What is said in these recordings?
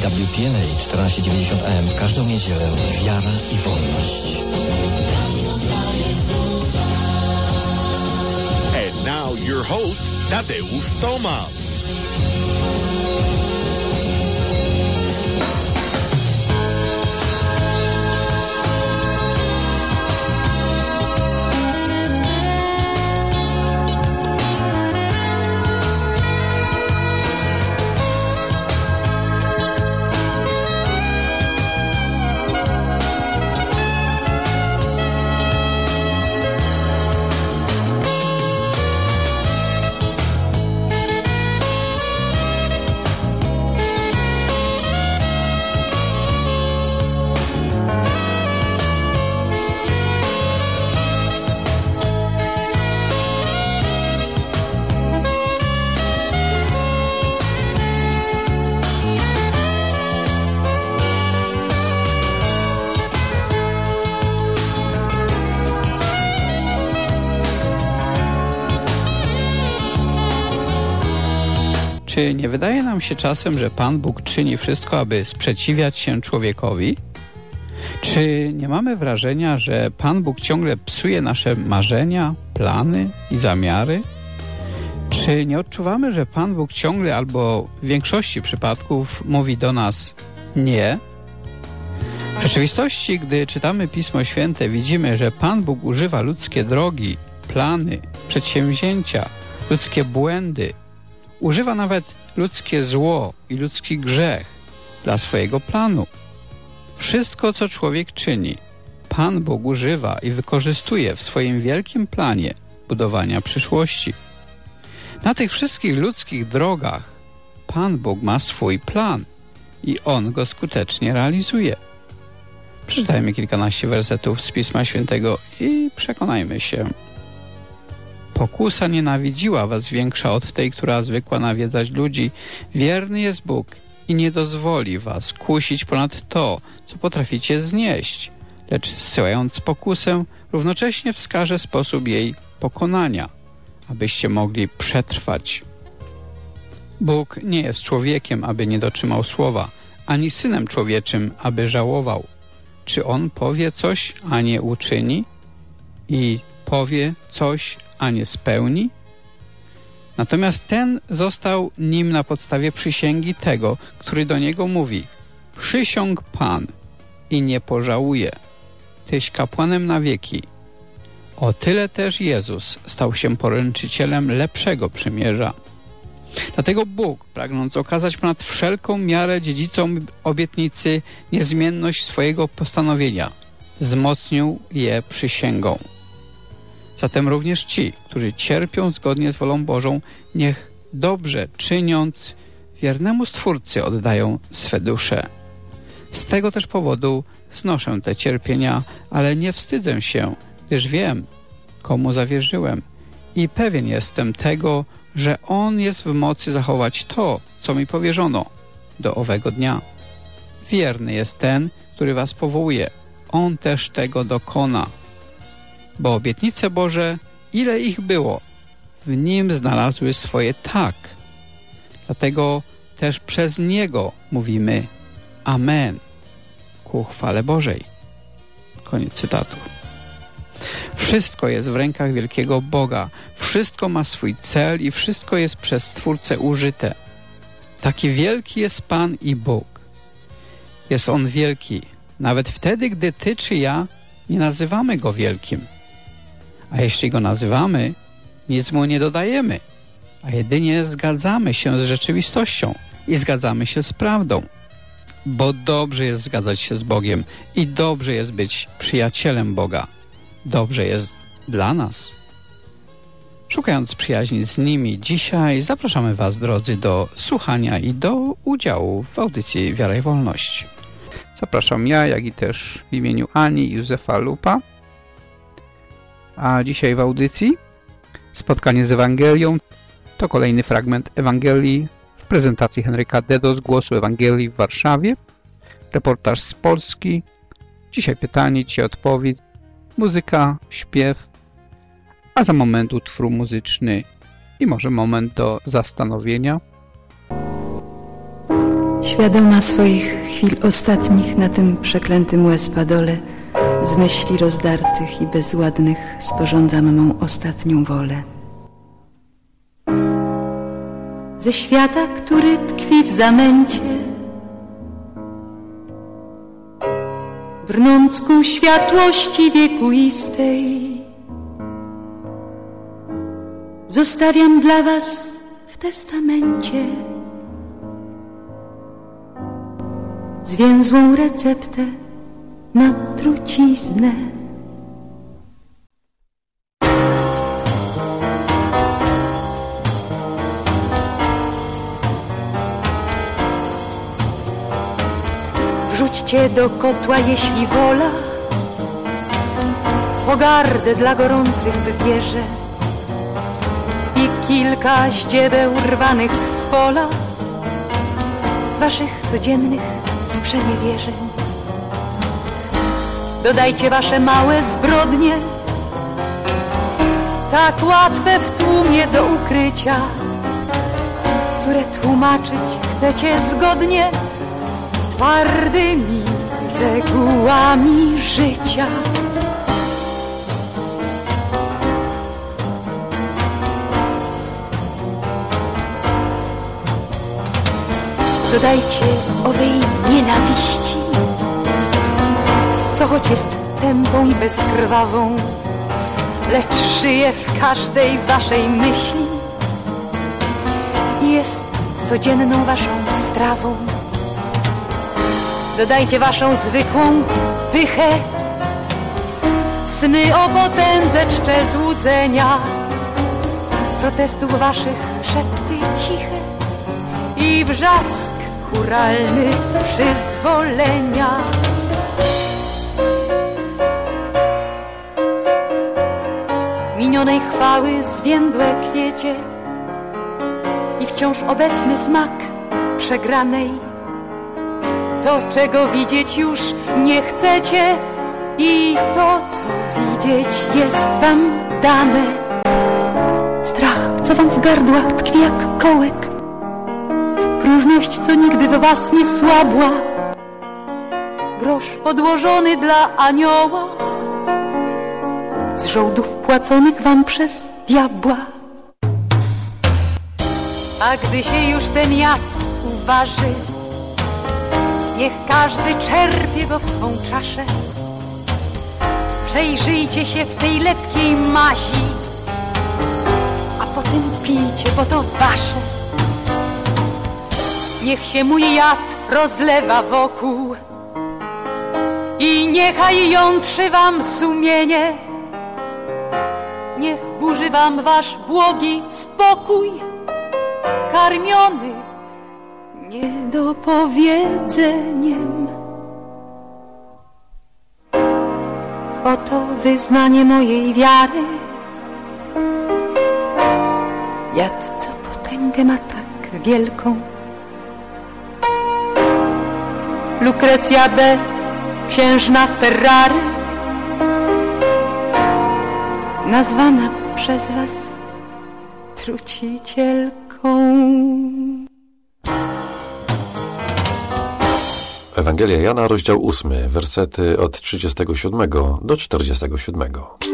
EWTN 1490 AM w każdą niedzielę. Wiara i wolność. And now your host, Tadeusz Tomasz. Czy nie wydaje nam się czasem, że Pan Bóg czyni wszystko, aby sprzeciwiać się człowiekowi? Czy nie mamy wrażenia, że Pan Bóg ciągle psuje nasze marzenia, plany i zamiary? Czy nie odczuwamy, że Pan Bóg ciągle albo w większości przypadków mówi do nas nie? W rzeczywistości, gdy czytamy Pismo Święte, widzimy, że Pan Bóg używa ludzkie drogi, plany, przedsięwzięcia, ludzkie błędy, używa nawet ludzkie zło i ludzki grzech dla swojego planu. Wszystko, co człowiek czyni, Pan Bóg używa i wykorzystuje w swoim wielkim planie budowania przyszłości. Na tych wszystkich ludzkich drogach Pan Bóg ma swój plan i On go skutecznie realizuje. Przeczytajmy kilkanaście wersetów z Pisma Świętego i przekonajmy się. Pokusa nienawidziła was większa od tej, która zwykła nawiedzać ludzi. Wierny jest Bóg i nie dozwoli was kusić ponad to, co potraficie znieść, lecz zsyłając pokusę, równocześnie wskaże sposób jej pokonania, abyście mogli przetrwać. Bóg nie jest człowiekiem, aby nie dotrzymał słowa, ani synem człowieczym, aby żałował. Czy On powie coś, a nie uczyni? I powie coś, a nie spełni? Natomiast ten został nim na podstawie przysięgi tego, który do niego mówi: przysiąg Pan i nie pożałuje. Tyś kapłanem na wieki. O tyle też Jezus stał się poręczycielem lepszego przymierza. Dlatego Bóg, pragnąc okazać ponad wszelką miarę dziedzicom obietnicy niezmienność swojego postanowienia, wzmocnił je przysięgą. Zatem również ci, którzy cierpią zgodnie z wolą Bożą, niech dobrze czyniąc wiernemu Stwórcy oddają swe dusze. Z tego też powodu znoszę te cierpienia, ale nie wstydzę się, gdyż wiem, komu zawierzyłem i pewien jestem tego, że On jest w mocy zachować to, co mi powierzono do owego dnia. Wierny jest ten, który was powołuje. On też tego dokona. Bo obietnice Boże, ile ich było, w Nim znalazły swoje tak. Dlatego też przez Niego mówimy Amen ku chwale Bożej. Koniec cytatu. Wszystko jest w rękach wielkiego Boga. Wszystko ma swój cel i wszystko jest przez Stwórcę użyte. Taki wielki jest Pan i Bóg. Jest On wielki, nawet wtedy, gdy ty czy ja nie nazywamy Go wielkim. A jeśli Go nazywamy, nic Mu nie dodajemy, a jedynie zgadzamy się z rzeczywistością i zgadzamy się z prawdą. Bo dobrze jest zgadzać się z Bogiem i dobrze jest być przyjacielem Boga. Dobrze jest dla nas. Szukając przyjaźni z nimi, dzisiaj zapraszamy Was, drodzy, do słuchania i do udziału w audycji Wiara i Wolność. Zapraszam ja, jak i też w imieniu Ani i Józefa Lupa. A dzisiaj w audycji spotkanie z Ewangelią. To kolejny fragment Ewangelii w prezentacji Henryka Dedo z Głosu Ewangelii w Warszawie. Reportaż z Polski. Dzisiaj pytanie, dzisiaj odpowiedź. Muzyka, śpiew, a za moment utwór muzyczny i może moment do zastanowienia. Świadoma swoich chwil ostatnich na tym przeklętym łez-padole, z myśli rozdartych i bezładnych sporządzam mą ostatnią wolę. Ze świata, który tkwi w zamęcie, brnąc ku światłości wiekuistej, zostawiam dla was w testamencie zwięzłą receptę na truciznę. Wrzućcie do kotła, jeśli wola, pogardę dla gorących wywierzę i kilka ździebeł rwanych z pola waszych codziennych sprzeniewierzeń. Dodajcie wasze małe zbrodnie, tak łatwe w tłumie do ukrycia, które tłumaczyć chcecie zgodnie twardymi regułami życia. Dodajcie owej nienawiści, co choć jest tępą i bezkrwawą, lecz żyje w każdej waszej myśli i jest codzienną waszą strawą. Dodajcie waszą zwykłą pychę, sny o potędze czcze złudzenia, protestów waszych szepty ciche i wrzask chóralny przyzwolenia. Minionej chwały zwiędłe kwiecie i wciąż obecny smak przegranej, to, czego widzieć już nie chcecie i to, co widzieć jest wam dane. Strach, co wam w gardłach tkwi jak kołek, próżność, co nigdy w was nie słabła, grosz odłożony dla anioła, z żołdów płaconych wam przez diabła. A gdy się już ten jad uważy, niech każdy czerpie go w swą czaszę. Przejrzyjcie się w tej lepkiej mazi, a potem pijcie, bo to wasze. Niech się mój jad rozlewa wokół i niechaj jątrzy wam sumienie. Niech burzy wam wasz błogi spokój, karmiony niedopowiedzeniem. Oto wyznanie mojej wiary, jad, co potęgę ma tak wielką. Lukrecja B., księżna Ferrari, nazwana przez was trucicielką. Ewangelia Jana, rozdział 8, wersety od 37 do 47.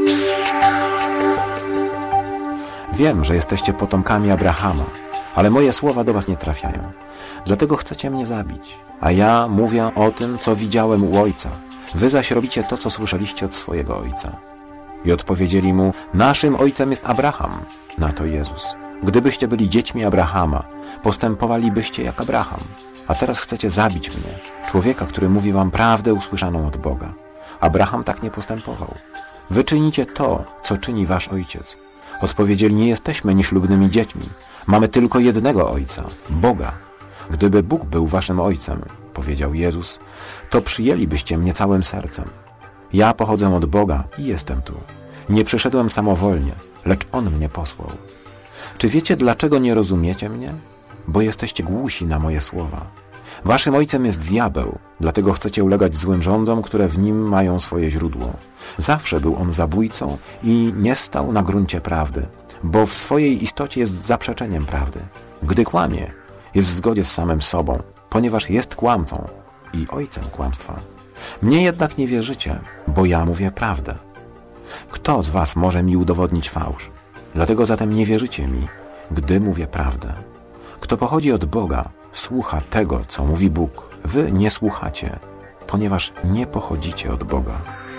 Wiem, że jesteście potomkami Abrahama, ale moje słowa do was nie trafiają. Dlatego chcecie mnie zabić. A ja mówię o tym, co widziałem u ojca. Wy zaś robicie to, co słyszeliście od swojego ojca. I odpowiedzieli mu: naszym ojcem jest Abraham. Na to Jezus: gdybyście byli dziećmi Abrahama, postępowalibyście jak Abraham. A teraz chcecie zabić mnie, człowieka, który mówi wam prawdę usłyszaną od Boga. Abraham tak nie postępował. Wy czynicie to, co czyni wasz ojciec. Odpowiedzieli: nie jesteśmy nieślubnymi dziećmi. Mamy tylko jednego ojca, Boga. Gdyby Bóg był waszym ojcem, powiedział Jezus, to przyjęlibyście mnie całym sercem. Ja pochodzę od Boga i jestem tu. Nie przyszedłem samowolnie, lecz On mnie posłał. Czy wiecie, dlaczego nie rozumiecie mnie? Bo jesteście głusi na moje słowa. Waszym ojcem jest diabeł, dlatego chcecie ulegać złym rządzom, które w nim mają swoje źródło. Zawsze był on zabójcą i nie stał na gruncie prawdy, bo w swojej istocie jest zaprzeczeniem prawdy. Gdy kłamie, jest w zgodzie z samym sobą, ponieważ jest kłamcą i ojcem kłamstwa. Mnie jednak nie wierzycie, bo ja mówię prawdę. Kto z was może mi udowodnić fałsz? Dlatego zatem nie wierzycie mi, gdy mówię prawdę. Kto pochodzi od Boga, słucha tego, co mówi Bóg. Wy nie słuchacie, ponieważ nie pochodzicie od Boga.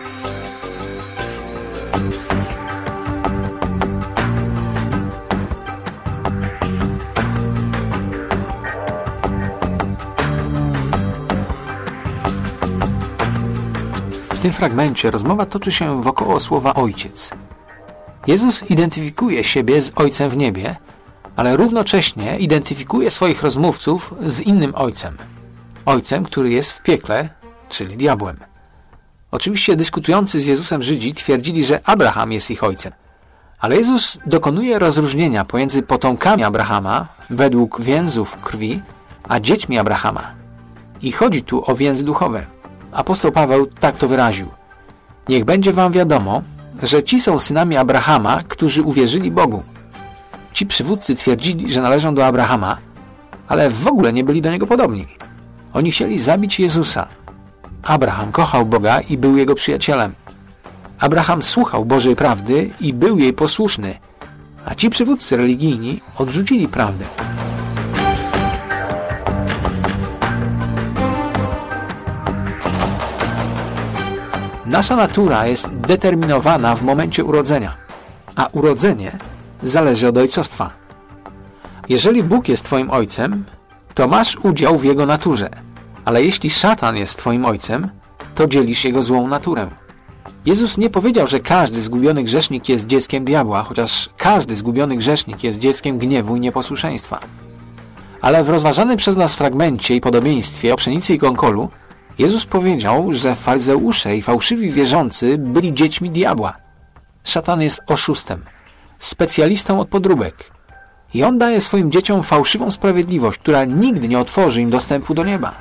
W tym fragmencie rozmowa toczy się wokoło słowa ojciec. Jezus identyfikuje siebie z Ojcem w niebie, ale równocześnie identyfikuje swoich rozmówców z innym ojcem. Ojcem, który jest w piekle, czyli diabłem. Oczywiście dyskutujący z Jezusem Żydzi twierdzili, że Abraham jest ich ojcem. Ale Jezus dokonuje rozróżnienia pomiędzy potomkami Abrahama według więzów krwi, a dziećmi Abrahama. I chodzi tu o więzy duchowe. Apostoł Paweł tak to wyraził. Niech będzie wam wiadomo, że ci są synami Abrahama, którzy uwierzyli Bogu. Ci przywódcy twierdzili, że należą do Abrahama, ale w ogóle nie byli do niego podobni. Oni chcieli zabić Jezusa. Abraham kochał Boga i był jego przyjacielem. Abraham słuchał Bożej prawdy i był jej posłuszny, a ci przywódcy religijni odrzucili prawdę. Nasza natura jest determinowana w momencie urodzenia, a urodzenie zależy od ojcostwa. Jeżeli Bóg jest twoim ojcem, to masz udział w jego naturze, ale jeśli szatan jest twoim ojcem, to dzielisz jego złą naturę. Jezus nie powiedział, że każdy zgubiony grzesznik jest dzieckiem diabła, chociaż każdy zgubiony grzesznik jest dzieckiem gniewu i nieposłuszeństwa. Ale w rozważanym przez nas fragmencie i podobieństwie o pszenicy i gąkolu Jezus powiedział, że faryzeusze i fałszywi wierzący byli dziećmi diabła. Szatan jest oszustem, specjalistą od podróbek. I on daje swoim dzieciom fałszywą sprawiedliwość, która nigdy nie otworzy im dostępu do nieba.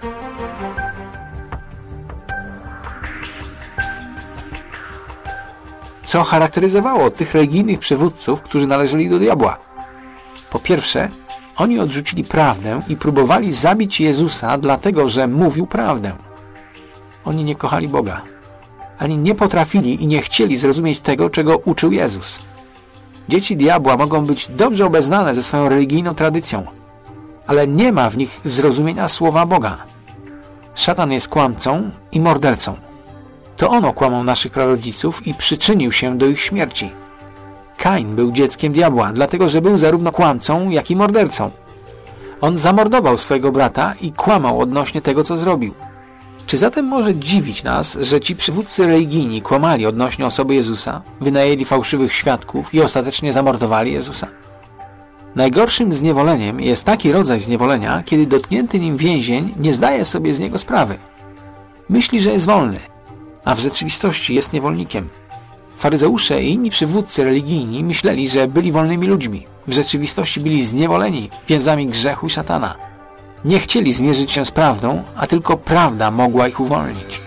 Co charakteryzowało tych religijnych przywódców, którzy należeli do diabła? Po pierwsze, oni odrzucili prawdę i próbowali zabić Jezusa dlatego, że mówił prawdę. Oni nie kochali Boga. Ani nie potrafili i nie chcieli zrozumieć tego, czego uczył Jezus. Dzieci diabła mogą być dobrze obeznane ze swoją religijną tradycją, ale nie ma w nich zrozumienia słowa Boga. Szatan jest kłamcą i mordercą. To on okłamał naszych prarodziców i przyczynił się do ich śmierci. Kain był dzieckiem diabła, dlatego że był zarówno kłamcą, jak i mordercą. On zamordował swojego brata i kłamał odnośnie tego, co zrobił. Czy zatem może dziwić nas, że ci przywódcy religijni kłamali odnośnie osoby Jezusa, wynajęli fałszywych świadków i ostatecznie zamordowali Jezusa? Najgorszym zniewoleniem jest taki rodzaj zniewolenia, kiedy dotknięty nim więzień nie zdaje sobie z niego sprawy. Myśli, że jest wolny, a w rzeczywistości jest niewolnikiem. Faryzeusze i inni przywódcy religijni myśleli, że byli wolnymi ludźmi. W rzeczywistości byli zniewoleni więzami grzechu i szatana. Nie chcieli zmierzyć się z prawdą, a tylko prawda mogła ich uwolnić.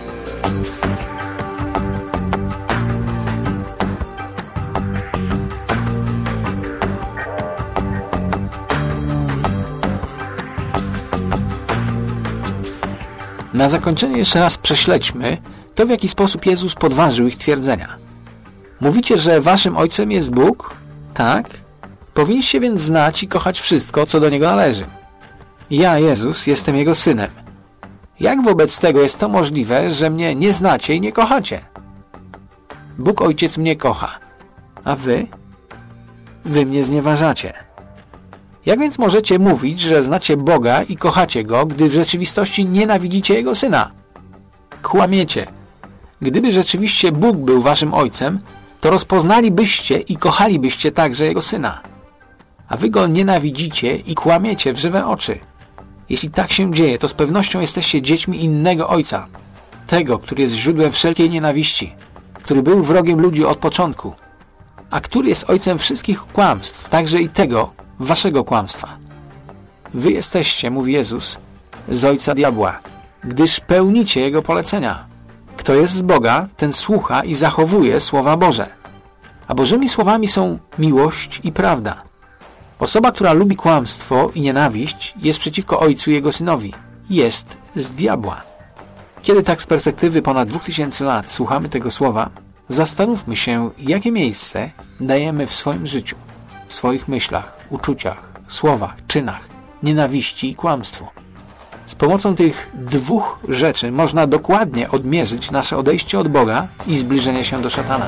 Na zakończenie jeszcze raz prześledźmy to, w jaki sposób Jezus podważył ich twierdzenia. Mówicie, że waszym ojcem jest Bóg? Tak? Powinniście więc znać i kochać wszystko, co do Niego należy. Ja, Jezus, jestem Jego Synem. Jak wobec tego jest to możliwe, że mnie nie znacie i nie kochacie? Bóg Ojciec mnie kocha, a wy? Wy mnie znieważacie. Jak więc możecie mówić, że znacie Boga i kochacie Go, gdy w rzeczywistości nienawidzicie Jego Syna? Kłamiecie. Gdyby rzeczywiście Bóg był waszym Ojcem, to rozpoznalibyście i kochalibyście także Jego Syna. A wy Go nienawidzicie i kłamiecie w żywe oczy. Jeśli tak się dzieje, to z pewnością jesteście dziećmi innego Ojca. Tego, który jest źródłem wszelkiej nienawiści, który był wrogiem ludzi od początku, a który jest ojcem wszystkich kłamstw, także i tego, waszego kłamstwa. Wy jesteście, mówi Jezus, z ojca diabła, gdyż pełnicie jego polecenia. Kto jest z Boga, ten słucha i zachowuje słowa Boże. A Bożymi słowami są miłość i prawda. Osoba, która lubi kłamstwo i nienawiść, jest przeciwko Ojcu i Jego Synowi. Jest z diabła. Kiedy tak z perspektywy ponad 2000 lat słuchamy tego słowa, zastanówmy się, jakie miejsce dajemy w swoim życiu, w swoich myślach, uczuciach, słowach, czynach, nienawiści i kłamstwu. Z pomocą tych dwóch rzeczy można dokładnie odmierzyć nasze odejście od Boga i zbliżenie się do szatana.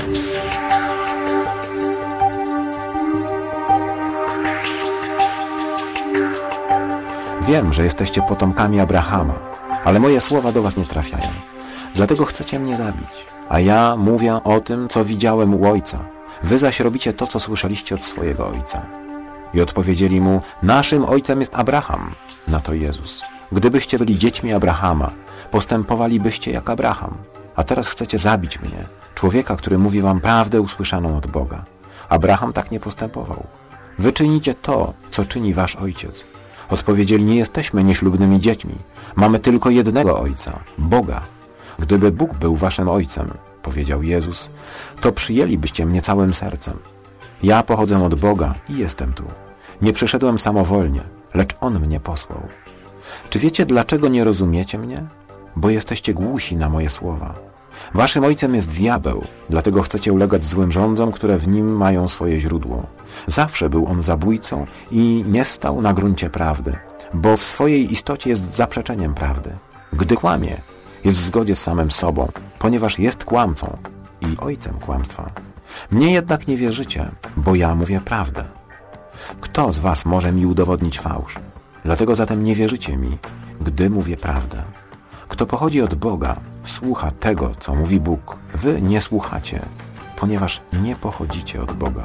Wiem, że jesteście potomkami Abrahama, ale moje słowa do was nie trafiają. Dlatego chcecie mnie zabić. A ja mówię o tym, co widziałem u ojca. Wy zaś robicie to, co słyszeliście od swojego ojca. I odpowiedzieli mu, naszym ojcem jest Abraham. Na to Jezus. Gdybyście byli dziećmi Abrahama, postępowalibyście jak Abraham. A teraz chcecie zabić mnie, człowieka, który mówi wam prawdę usłyszaną od Boga. Abraham tak nie postępował. Wy czynicie to, co czyni wasz ojciec. Odpowiedzieli, nie jesteśmy nieślubnymi dziećmi. Mamy tylko jednego Ojca, Boga. Gdyby Bóg był waszym Ojcem, powiedział Jezus, to przyjęlibyście mnie całym sercem. Ja pochodzę od Boga i jestem tu. Nie przyszedłem samowolnie, lecz On mnie posłał. Czy wiecie, dlaczego nie rozumiecie mnie? Bo jesteście głusi na moje słowa. Waszym ojcem jest diabeł, dlatego chcecie ulegać złym rządzom, które w nim mają swoje źródło. Zawsze był on zabójcą i nie stał na gruncie prawdy, bo w swojej istocie jest zaprzeczeniem prawdy. Gdy kłamie, jest w zgodzie z samym sobą, ponieważ jest kłamcą i ojcem kłamstwa. Mnie jednak nie wierzycie, bo ja mówię prawdę. Kto z was może mi udowodnić fałsz? Dlatego zatem nie wierzycie mi, gdy mówię prawdę. Kto pochodzi od Boga, słucha tego, co mówi Bóg. Wy nie słuchacie, ponieważ nie pochodzicie od Boga.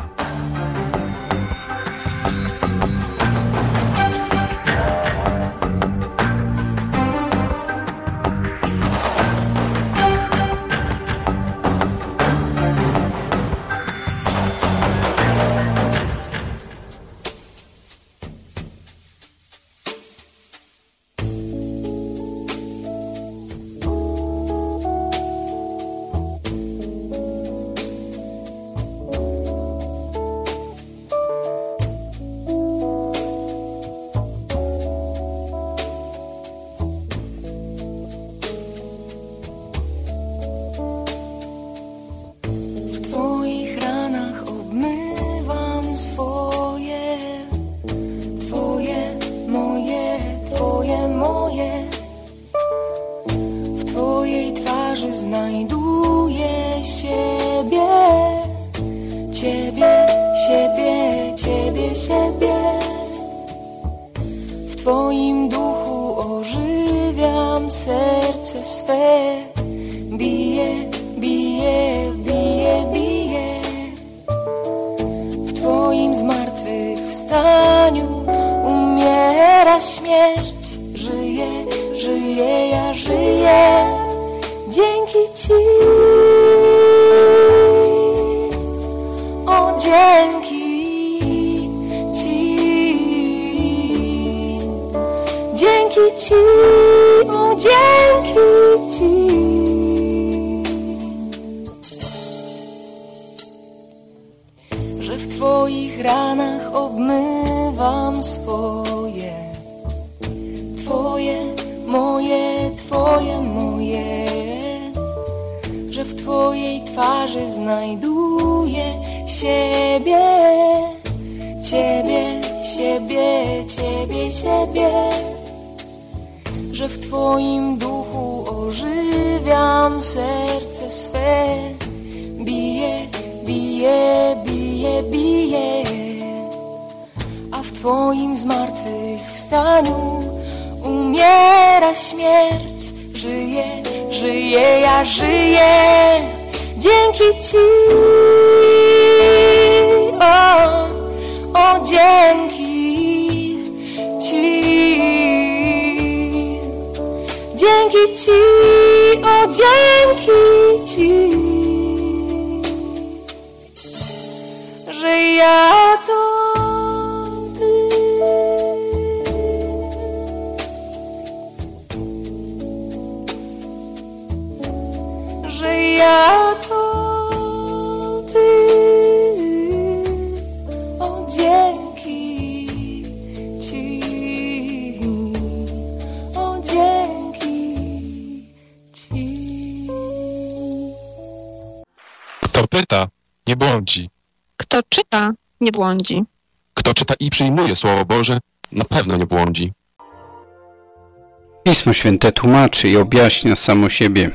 Znajduję siebie, Ciebie, siebie, Ciebie, siebie. W Twoim duchu ożywiam serce swe. Bije, bije, bije, bije. W Twoim zmartwychwstaniu umiera śmierć. Żyję, żyję, ja żyję. Dzięki Ci, o dzięki Ci, dzięki Ci, o dzięki Ci. Że w Twoich ranach obmywam swoje, Twoje, moje, Twoje, moje. Że w Twojej twarzy znajduję siebie, Ciebie, siebie, Ciebie, siebie. Że w Twoim duchu ożywiam serce swe. Bije, bije, bije, bije. A w Twoim zmartwychwstaniu umiera śmierć. Żyję, żyję, ja żyję. Dzięki Ci, o dzięki Ci, dzięki Ci, o dzięki Ci, że ja to ja to Ty, o dzięki. Kto pyta, nie błądzi. Kto czyta, nie błądzi. Kto czyta i przyjmuje Słowo Boże, na pewno nie błądzi. Pismo Święte tłumaczy i objaśnia samo siebie.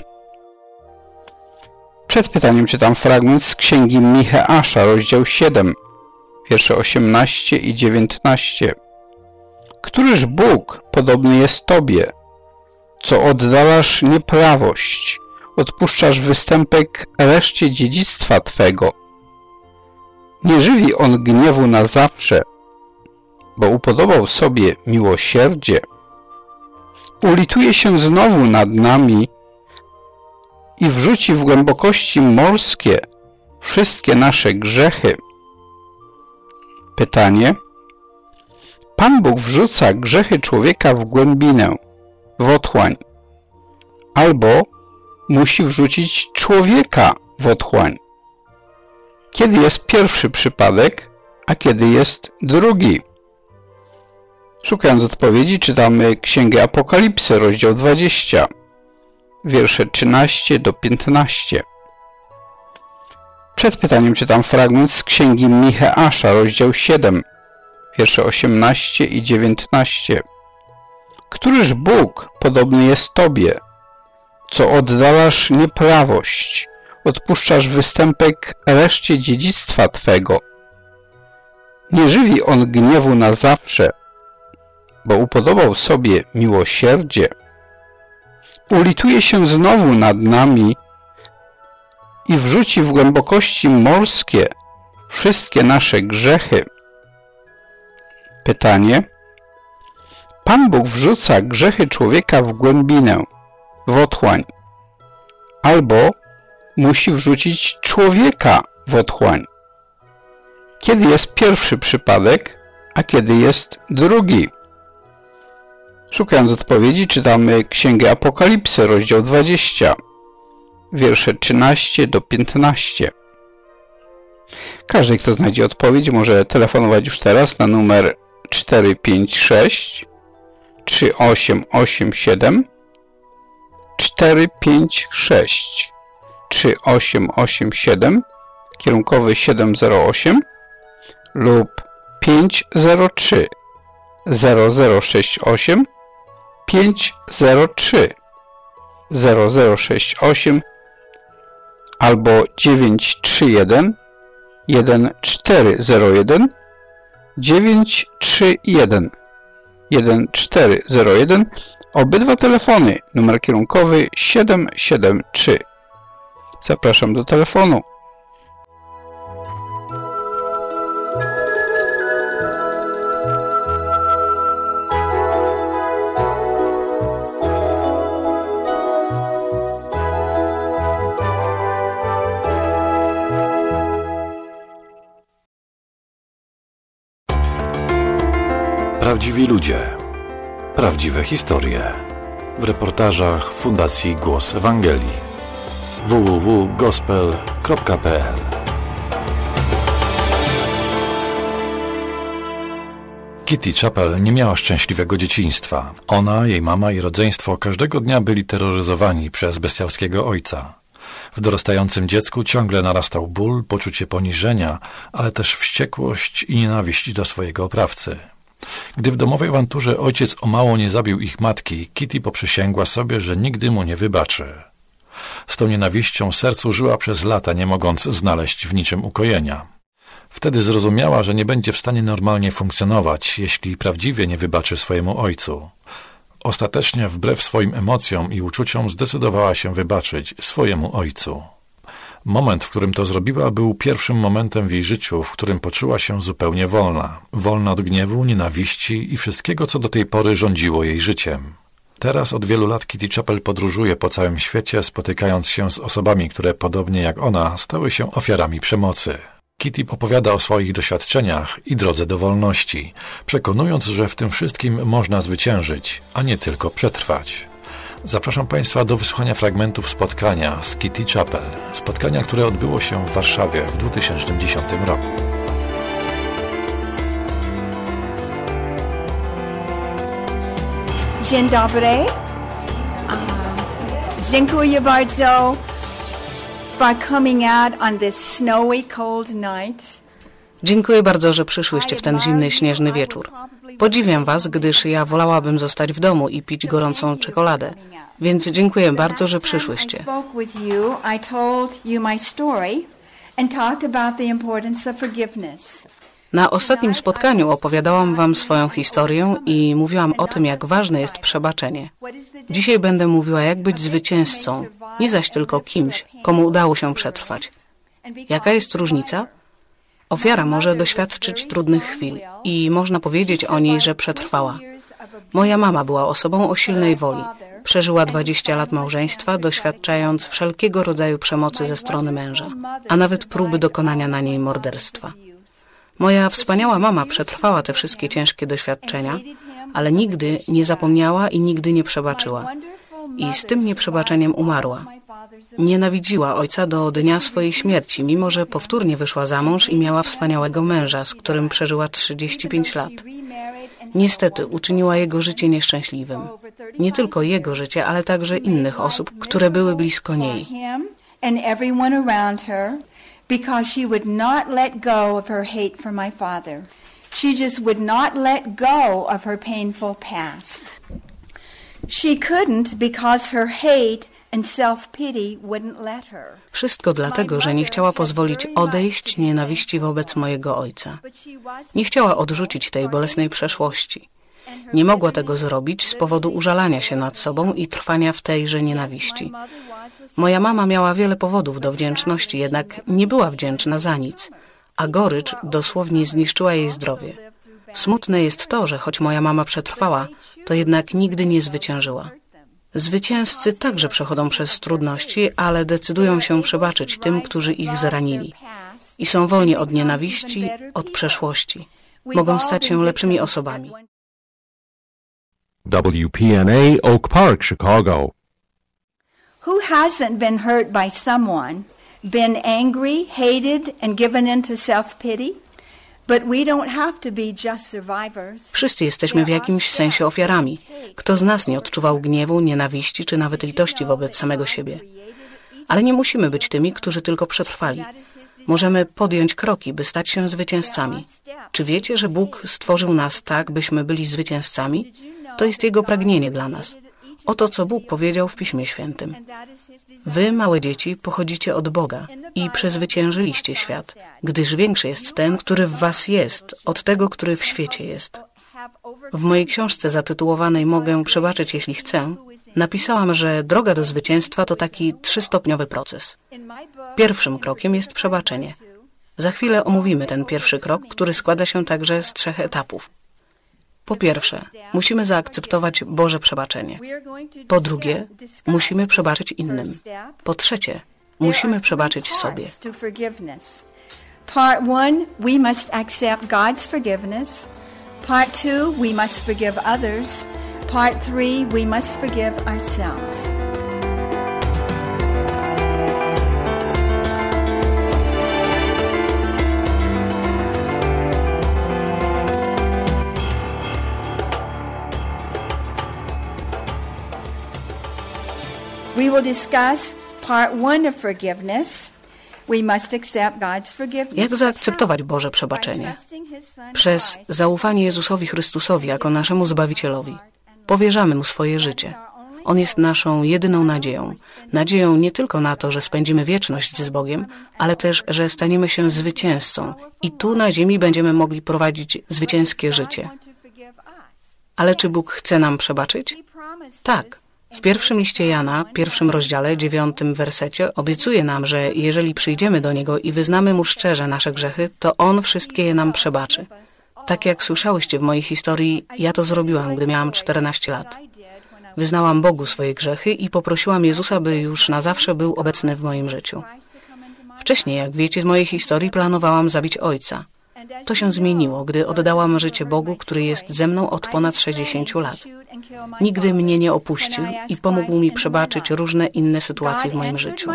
Przed pytaniem czytam fragment z Księgi Micheasza, rozdział 7, wiersze 18 i 19. Któryż Bóg podobny jest Tobie, co oddalasz nieprawość, odpuszczasz występek reszcie dziedzictwa Twego. Nie żywi On gniewu na zawsze, bo upodobał sobie miłosierdzie. Ulituje się znowu nad nami i wrzuci w głębokości morskie wszystkie nasze grzechy. Pytanie. Pan Bóg wrzuca grzechy człowieka w głębinę, w otchłań, albo musi wrzucić człowieka w otchłań. Kiedy jest pierwszy przypadek, a kiedy jest drugi? Szukając odpowiedzi, czytamy Księgę Apokalipsy, rozdział 20, wiersze 13 do 15. Przed pytaniem czytam fragment z Księgi Micheasza, rozdział 7, wiersze 18 i 19. Któryż Bóg podobny jest Tobie, co oddalasz nieprawość, odpuszczasz występek reszcie dziedzictwa Twego. Nie żywi On gniewu na zawsze, bo upodobał sobie miłosierdzie. Ulituje się znowu nad nami i wrzuci w głębokości morskie wszystkie nasze grzechy. Pytanie. Pan Bóg wrzuca grzechy człowieka w głębinę, w otchłań, albo musi wrzucić człowieka w otchłań. Kiedy jest pierwszy przypadek, a kiedy jest drugi? Szukając odpowiedzi, czytamy Księgę Apokalipsy, rozdział 20, wiersze 13 do 15. Każdy, kto znajdzie odpowiedź, może telefonować już teraz na numer 456 3887 456 3887 kierunkowy 708 lub 503 0068 503 0068 albo 931 1401 931 1401. Obydwa telefony, numer kierunkowy 773. Zapraszam do telefonu. Prawdziwi ludzie. Prawdziwe historie. W reportażach Fundacji Głos Ewangelii. www.gospel.pl. Kitty Chappell nie miała szczęśliwego dzieciństwa. Ona, jej mama i rodzeństwo każdego dnia byli terroryzowani przez bestialskiego ojca. W dorastającym dziecku ciągle narastał ból, poczucie poniżenia, ale też wściekłość i nienawiść do swojego oprawcy. Gdy w domowej awanturze ojciec o mało nie zabił ich matki, Kitty poprzysięgła sobie, że nigdy mu nie wybaczy. Z tą nienawiścią w sercu żyła przez lata, nie mogąc znaleźć w niczym ukojenia. Wtedy zrozumiała, że nie będzie w stanie normalnie funkcjonować, jeśli prawdziwie nie wybaczy swojemu ojcu. Ostatecznie, wbrew swoim emocjom i uczuciom, zdecydowała się wybaczyć swojemu ojcu. Moment, w którym to zrobiła, był pierwszym momentem w jej życiu, w którym poczuła się zupełnie wolna. Wolna od gniewu, nienawiści i wszystkiego, co do tej pory rządziło jej życiem. Teraz od wielu lat Kitty Chappell podróżuje po całym świecie, spotykając się z osobami, które podobnie jak ona stały się ofiarami przemocy. Kitty opowiada o swoich doświadczeniach i drodze do wolności, przekonując, że w tym wszystkim można zwyciężyć, a nie tylko przetrwać. Zapraszam Państwa do wysłuchania fragmentów spotkania z Kitty Chappell. Spotkania, które odbyło się w Warszawie w 2010 roku. Dzień dobry. Dziękuję bardzo for coming out on this snowy, cold night. Dziękuję bardzo, że przyszłyście w ten zimny, śnieżny wieczór. Podziwiam was, gdyż ja wolałabym zostać w domu i pić gorącą czekoladę. Więc dziękuję bardzo, że przyszłyście. Na ostatnim spotkaniu opowiadałam wam swoją historię i mówiłam o tym, jak ważne jest przebaczenie. Dzisiaj będę mówiła, jak być zwycięzcą, nie zaś tylko kimś, komu udało się przetrwać. Jaka jest różnica? Ofiara może doświadczyć trudnych chwil i można powiedzieć o niej, że przetrwała. Moja mama była osobą o silnej woli. Przeżyła 20 lat małżeństwa, doświadczając wszelkiego rodzaju przemocy ze strony męża, a nawet próby dokonania na niej morderstwa. Moja wspaniała mama przetrwała te wszystkie ciężkie doświadczenia, ale nigdy nie zapomniała i nigdy nie przebaczyła. I z tym nieprzebaczeniem umarła. Nienawidziła ojca do dnia swojej śmierci, mimo że powtórnie wyszła za mąż i miała wspaniałego męża, z którym przeżyła 35 lat. Niestety uczyniła jego życie nieszczęśliwym. Nie tylko jego życie, ale także innych osób, które były blisko niej. Because she would not let go of her hate for my father. She just would not let go of her painful past. She couldn't because her hate and self-pity wouldn't let her. Wszystko dlatego, że nie chciała pozwolić odejść nienawiści wobec mojego ojca. Nie chciała odrzucić tej bolesnej przeszłości. Nie mogła tego zrobić z powodu użalania się nad sobą i trwania w tejże nienawiści. Moja mama miała wiele powodów do wdzięczności, jednak nie była wdzięczna za nic, a gorycz dosłownie zniszczyła jej zdrowie. Smutne jest to, że choć moja mama przetrwała, to jednak nigdy nie zwyciężyła. Zwycięzcy także przechodzą przez trudności, ale decydują się przebaczyć tym, którzy ich zranili. I są wolni od nienawiści, od przeszłości. Mogą stać się lepszymi osobami. WPNA Oak Park, Chicago. Who hasn't been hurt by someone, been angry, hated, and given into self-pity? But we don't have to be just survivors. Wszyscy jesteśmy w jakimś sensie ofiarami. Kto z nas nie odczuwał gniewu, nienawiści, czy nawet litości wobec samego siebie? Ale nie musimy być tymi, którzy tylko przetrwali. Możemy podjąć kroki, by stać się zwycięzcami. Czy wiecie, że Bóg stworzył nas tak, byśmy byli zwycięzcami? To jest Jego pragnienie dla nas. Oto, co Bóg powiedział w Piśmie Świętym. Wy, małe dzieci, pochodzicie od Boga i przezwyciężyliście świat, gdyż większy jest ten, który w was jest, od tego, który w świecie jest. W mojej książce zatytułowanej Mogę przebaczyć, jeśli chcę, napisałam, że droga do zwycięstwa to taki 3-stopniowy proces. Pierwszym krokiem jest przebaczenie. Za chwilę omówimy ten pierwszy krok, który składa się także z 3 etapów. Po pierwsze, musimy zaakceptować Boże przebaczenie. Po drugie, musimy przebaczyć innym. Po trzecie, musimy przebaczyć sobie. Part 1, we must accept God's forgiveness. Part 2, we must forgive others. Part 3, we must forgive ourselves. We will discuss part 1 of forgiveness. We must accept God's forgiveness. Jak zaakceptować Boże przebaczenie? Przez zaufanie Jezusowi Chrystusowi jako naszemu Zbawicielowi. Powierzamy Mu swoje życie. On jest naszą jedyną nadzieją. Nadzieją nie tylko na to, że spędzimy wieczność z Bogiem, ale też, że staniemy się zwycięzcą i tu na ziemi będziemy mogli prowadzić zwycięskie życie. Ale czy Bóg chce nam przebaczyć? Tak. W pierwszym liście Jana, 1 rozdziale, 9 wersecie obiecuje nam, że jeżeli przyjdziemy do Niego i wyznamy Mu szczerze nasze grzechy, to On wszystkie je nam przebaczy. Tak jak słyszałyście w mojej historii, ja to zrobiłam, gdy miałam 14 lat. Wyznałam Bogu swoje grzechy i poprosiłam Jezusa, by już na zawsze był obecny w moim życiu. Wcześniej, jak wiecie z mojej historii, planowałam zabić ojca. To się zmieniło, gdy oddałam życie Bogu, który jest ze mną od ponad 60 lat. Nigdy mnie nie opuścił i pomógł mi przebaczyć różne inne sytuacje w moim życiu.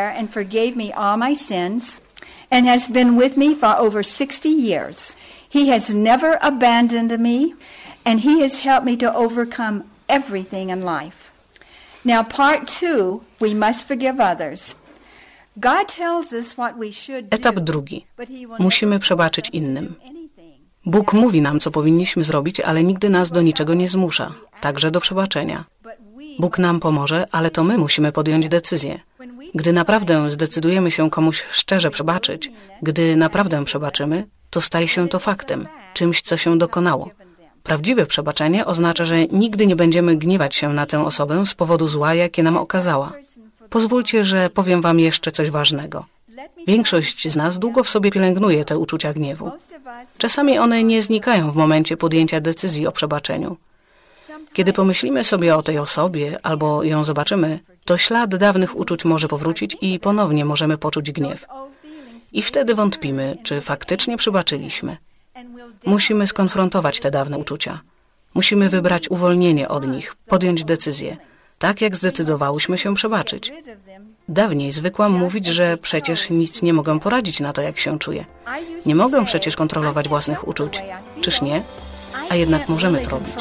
He has never abandoned me, and He has helped me to overcome everything in life. Now, part 2, we must forgive others. Etap drugi. Musimy przebaczyć innym. Bóg mówi nam, co powinniśmy zrobić, ale nigdy nas do niczego nie zmusza, także do przebaczenia. Bóg nam pomoże, ale to my musimy podjąć decyzję. Gdy naprawdę zdecydujemy się komuś szczerze przebaczyć, gdy naprawdę przebaczymy, to staje się to faktem, czymś, co się dokonało. Prawdziwe przebaczenie oznacza, że nigdy nie będziemy gniewać się na tę osobę z powodu zła, jakie nam okazała. Pozwólcie, że powiem wam jeszcze coś ważnego. Większość z nas długo w sobie pielęgnuje te uczucia gniewu. Czasami one nie znikają w momencie podjęcia decyzji o przebaczeniu. Kiedy pomyślimy sobie o tej osobie albo ją zobaczymy, to ślad dawnych uczuć może powrócić i ponownie możemy poczuć gniew. I wtedy wątpimy, czy faktycznie przebaczyliśmy. Musimy skonfrontować te dawne uczucia. Musimy wybrać uwolnienie od nich, podjąć decyzję, tak jak zdecydowałyśmy się przebaczyć. Dawniej zwykłam mówić, że przecież nic nie mogę poradzić na to, jak się czuję. Nie mogę przecież kontrolować własnych uczuć. Czyż nie? A jednak możemy to robić.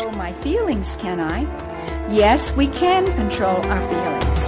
Yes, we can control our feelings.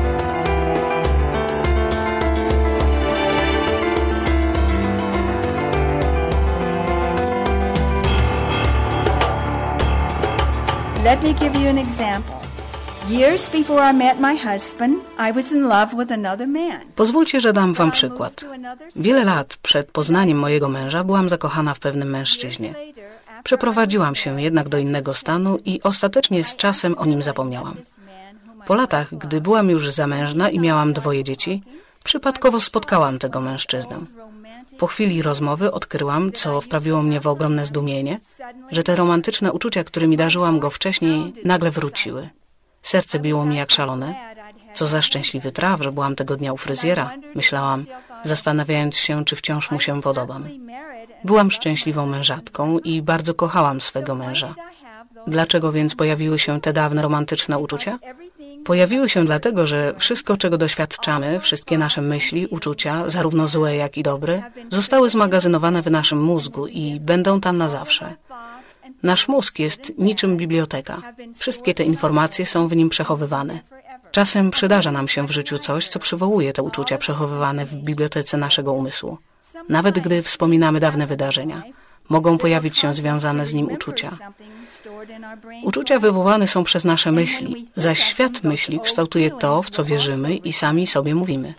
Let me give you an example. Years before I met my husband, I was in love with another man. Pozwólcie, że dam wam przykład. Wiele lat przed poznaniem mojego męża byłam zakochana w pewnym mężczyźnie. Przeprowadziłam się jednak do innego stanu i ostatecznie z czasem o nim zapomniałam. Po latach, gdy byłam już zamężna i miałam 2 dzieci, przypadkowo spotkałam tego mężczyznę. Po chwili rozmowy odkryłam, co wprawiło mnie w ogromne zdumienie, że te romantyczne uczucia, którymi darzyłam go wcześniej, nagle wróciły. Serce biło mi jak szalone. Co za szczęśliwy traf, że byłam tego dnia u fryzjera, myślałam, zastanawiając się, czy wciąż mu się podobam. Byłam szczęśliwą mężatką i bardzo kochałam swego męża. Dlaczego więc pojawiły się te dawne romantyczne uczucia? Pojawiły się dlatego, że wszystko, czego doświadczamy, wszystkie nasze myśli, uczucia, zarówno złe, jak i dobre, zostały zmagazynowane w naszym mózgu i będą tam na zawsze. Nasz mózg jest niczym biblioteka. Wszystkie te informacje są w nim przechowywane. Czasem przydarza nam się w życiu coś, co przywołuje te uczucia przechowywane w bibliotece naszego umysłu. Nawet gdy wspominamy dawne wydarzenia, mogą pojawić się związane z nim uczucia. Uczucia wywołane są przez nasze myśli, zaś świat myśli kształtuje to, w co wierzymy i sami sobie mówimy.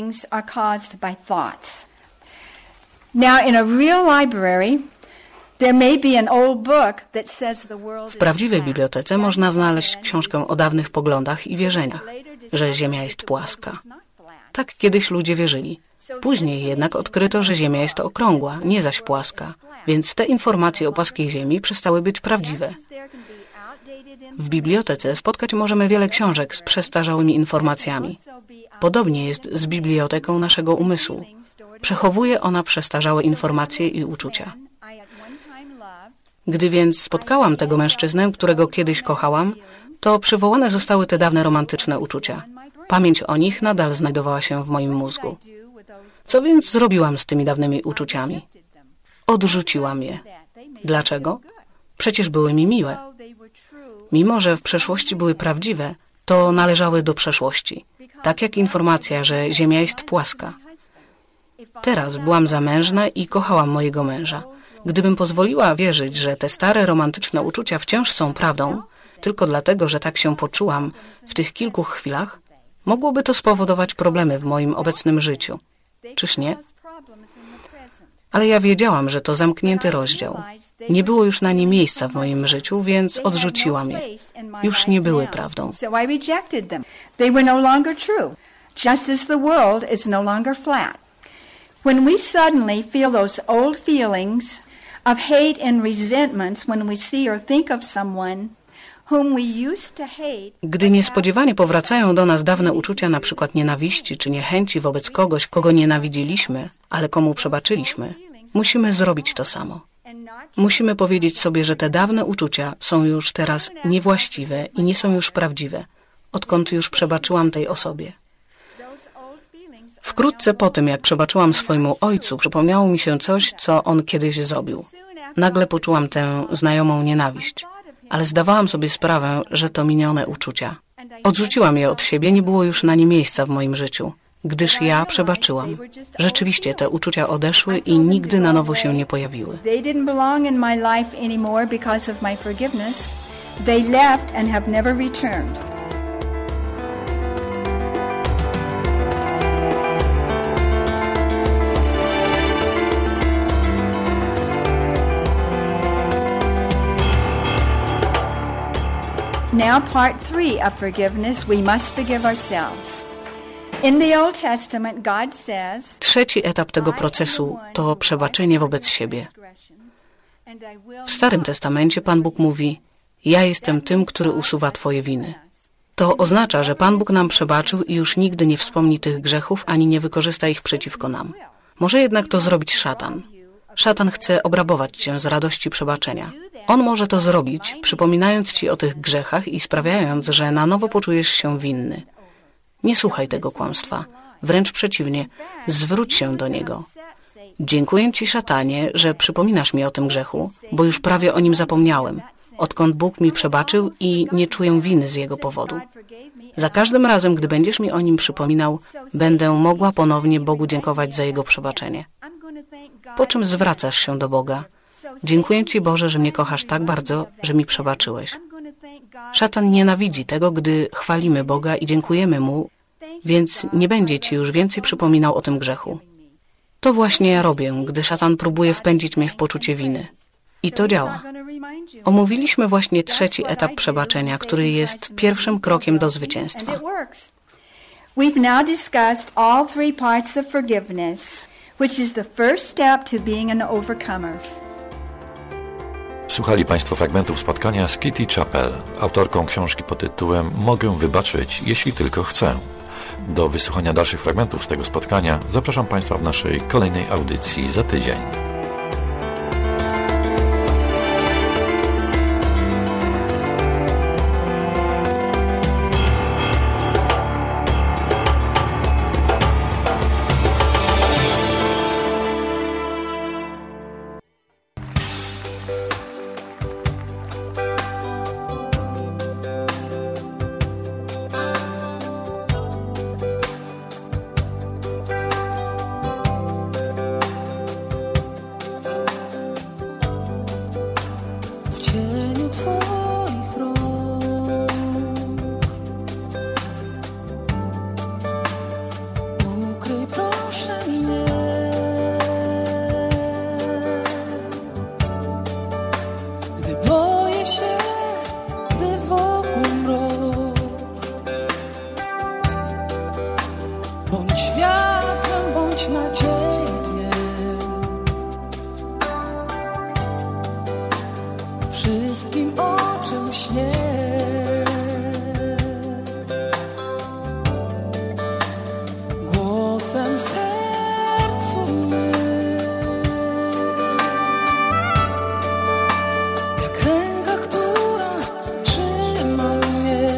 W prawdziwej bibliotece można znaleźć książkę o dawnych poglądach i wierzeniach, że Ziemia jest płaska. Tak kiedyś ludzie wierzyli. Później jednak odkryto, że Ziemia jest okrągła, nie zaś płaska, więc te informacje o płaskiej Ziemi przestały być prawdziwe. W bibliotece spotkać możemy wiele książek z przestarzałymi informacjami. Podobnie jest z biblioteką naszego umysłu. Przechowuje ona przestarzałe informacje i uczucia. Gdy więc spotkałam tego mężczyznę, którego kiedyś kochałam, to przywołane zostały te dawne romantyczne uczucia. Pamięć o nich nadal znajdowała się w moim mózgu. Co więc zrobiłam z tymi dawnymi uczuciami? Odrzuciłam je. Dlaczego? Przecież były mi miłe. Mimo że w przeszłości były prawdziwe, to należały do przeszłości. Tak jak informacja, że Ziemia jest płaska. Teraz byłam zamężna i kochałam mojego męża. Gdybym pozwoliła wierzyć, że te stare romantyczne uczucia wciąż są prawdą, tylko dlatego, że tak się poczułam w tych kilku chwilach, mogłoby to spowodować problemy w moim obecnym życiu. Czyż nie? Ale ja wiedziałam, że to zamknięty rozdział. Nie było już na nie miejsca w moim życiu, więc odrzuciłam je. Już nie były prawdą. When we suddenly feel those old feelings of hate and resentments when we see or think of someone whom we used to hate. Gdy niespodziewanie powracają do nas dawne uczucia, na przykład nienawiści czy niechęci wobec kogoś, kogo nienawidziliśmy, ale komu przebaczyliśmy, musimy zrobić to samo. Musimy powiedzieć sobie, że te dawne uczucia są już teraz niewłaściwe i nie są już prawdziwe, odkąd już przebaczyłam tej osobie. Wkrótce po tym, jak przebaczyłam swojemu ojcu, przypomniało mi się coś, co on kiedyś zrobił. Nagle poczułam tę znajomą nienawiść, ale zdawałam sobie sprawę, że to minione uczucia. Odrzuciłam je od siebie, nie było już na nie miejsca w moim życiu. gdyż ja przebaczyłam. Rzeczywiście te uczucia odeszły i nigdy na nowo się nie pojawiły. They didn't belong in my life anymore because of my forgiveness. They left and have never returned. Now part 3 of forgiveness, we must forgive ourselves. In the Old Testament, God says, Trzeci etap tego procesu to przebaczenie wobec siebie. W Starym Testamencie Pan Bóg mówi: ja jestem tym, który usuwa twoje winy. To oznacza, że Pan Bóg nam przebaczył i już nigdy nie wspomni tych grzechów, ani nie wykorzysta ich przeciwko nam. Może jednak to zrobić szatan. Szatan chce obrabować cię z radości przebaczenia. On może to zrobić, przypominając ci o tych grzechach i sprawiając, że na nowo poczujesz się winny. Nie słuchaj tego kłamstwa. Wręcz przeciwnie, zwróć się do niego. Dziękuję ci, szatanie, że przypominasz mi o tym grzechu, bo już prawie o nim zapomniałem, odkąd Bóg mi przebaczył i nie czuję winy z jego powodu. Za każdym razem, gdy będziesz mi o nim przypominał, będę mogła ponownie Bogu dziękować za jego przebaczenie. Po czym zwracasz się do Boga. Dziękuję ci, Boże, że mnie kochasz tak bardzo, że mi przebaczyłeś. Szatan nienawidzi tego, gdy chwalimy Boga i dziękujemy Mu, więc nie będzie ci już więcej przypominał o tym grzechu. To właśnie ja robię, gdy szatan próbuje wpędzić mnie w poczucie winy. I to działa. Omówiliśmy właśnie trzeci etap przebaczenia, który jest pierwszym krokiem do zwycięstwa. We've now discussed all 3 parts of forgiveness, which is the first step to being an overcomer. Słuchali Państwo fragmentów spotkania z Kitty Chappell, autorką książki pod tytułem Mogę wybaczyć, jeśli tylko chcę. Do wysłuchania dalszych fragmentów z tego spotkania zapraszam Państwa w naszej kolejnej audycji za tydzień. Wszystkim, o czym śnię, głosem w sercu mym, jak ręka, która trzyma mnie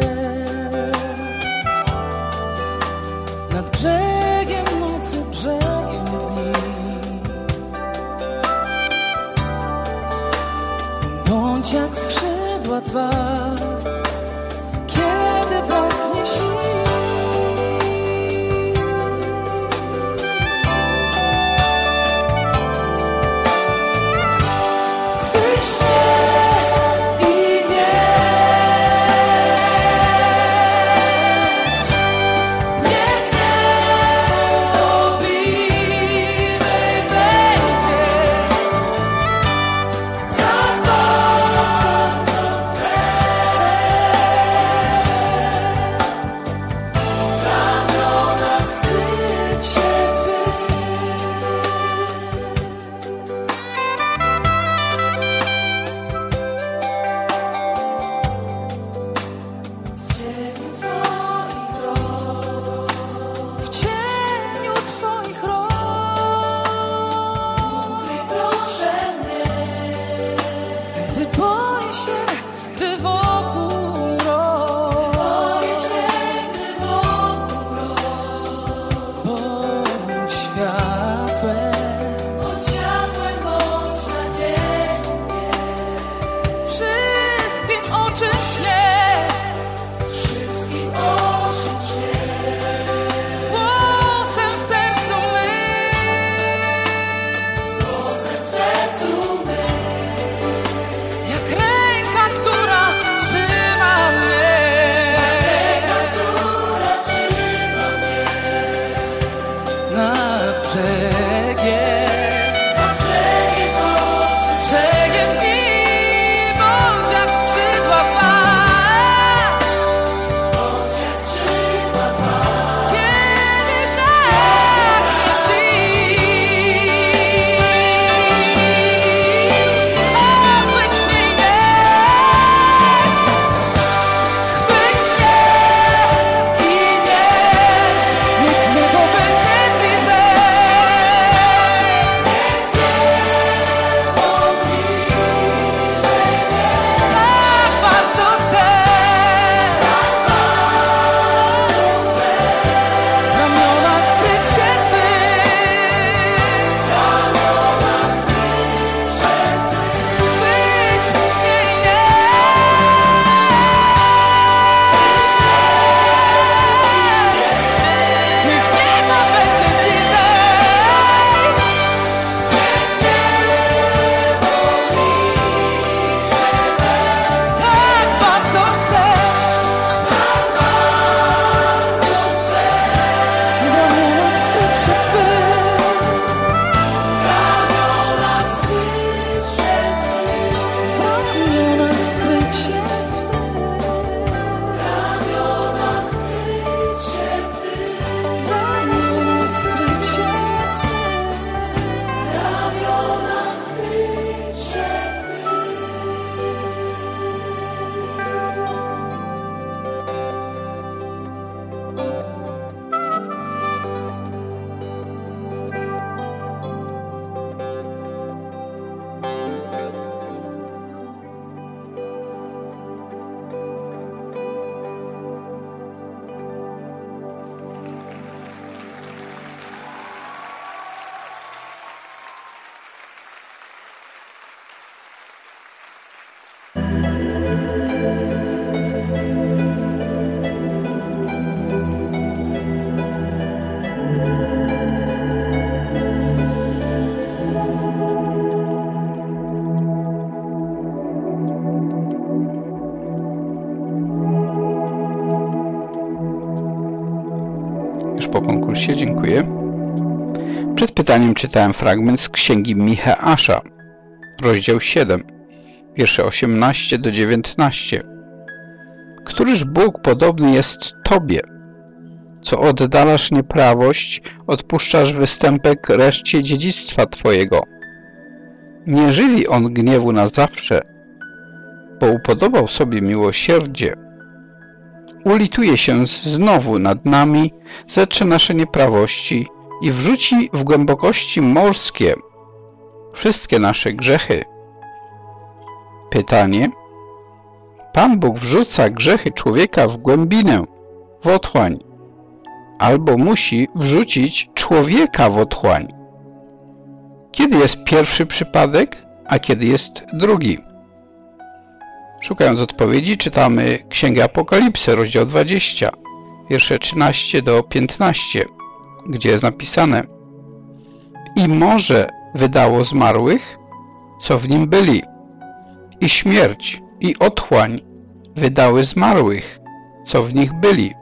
nad brzegiem nocy, brzegiem dni. Bądź jak skrzydła Twa, kiedy braknie sił. Chwyć się i nieś, niech niebo bliżej będzie. Tak bardzo chcę Już po konkursie, dziękuję. Przed pytaniem czytałem fragment z Księgi Micheasza, rozdział 7, wiersze 18 do 19. Któryż Bóg podobny jest Tobie, co oddalasz nieprawość, odpuszczasz występek reszcie dziedzictwa Twojego. Nie żywi On gniewu na zawsze, bo upodobał sobie miłosierdzie. Ulituje się znowu nad nami, zetrze nasze nieprawości i wrzuci w głębokości morskie wszystkie nasze grzechy. Pytanie. Pan Bóg wrzuca grzechy człowieka w głębinę, w otchłań, albo musi wrzucić człowieka w otchłań. Kiedy jest pierwszy przypadek, a kiedy jest drugi? Szukając odpowiedzi, czytamy Księgę Apokalipsy, rozdział 20, wiersze 13 do 15, gdzie jest napisane: I morze wydało zmarłych, co w nim byli, i śmierć i otchłań wydały zmarłych, co w nich byli.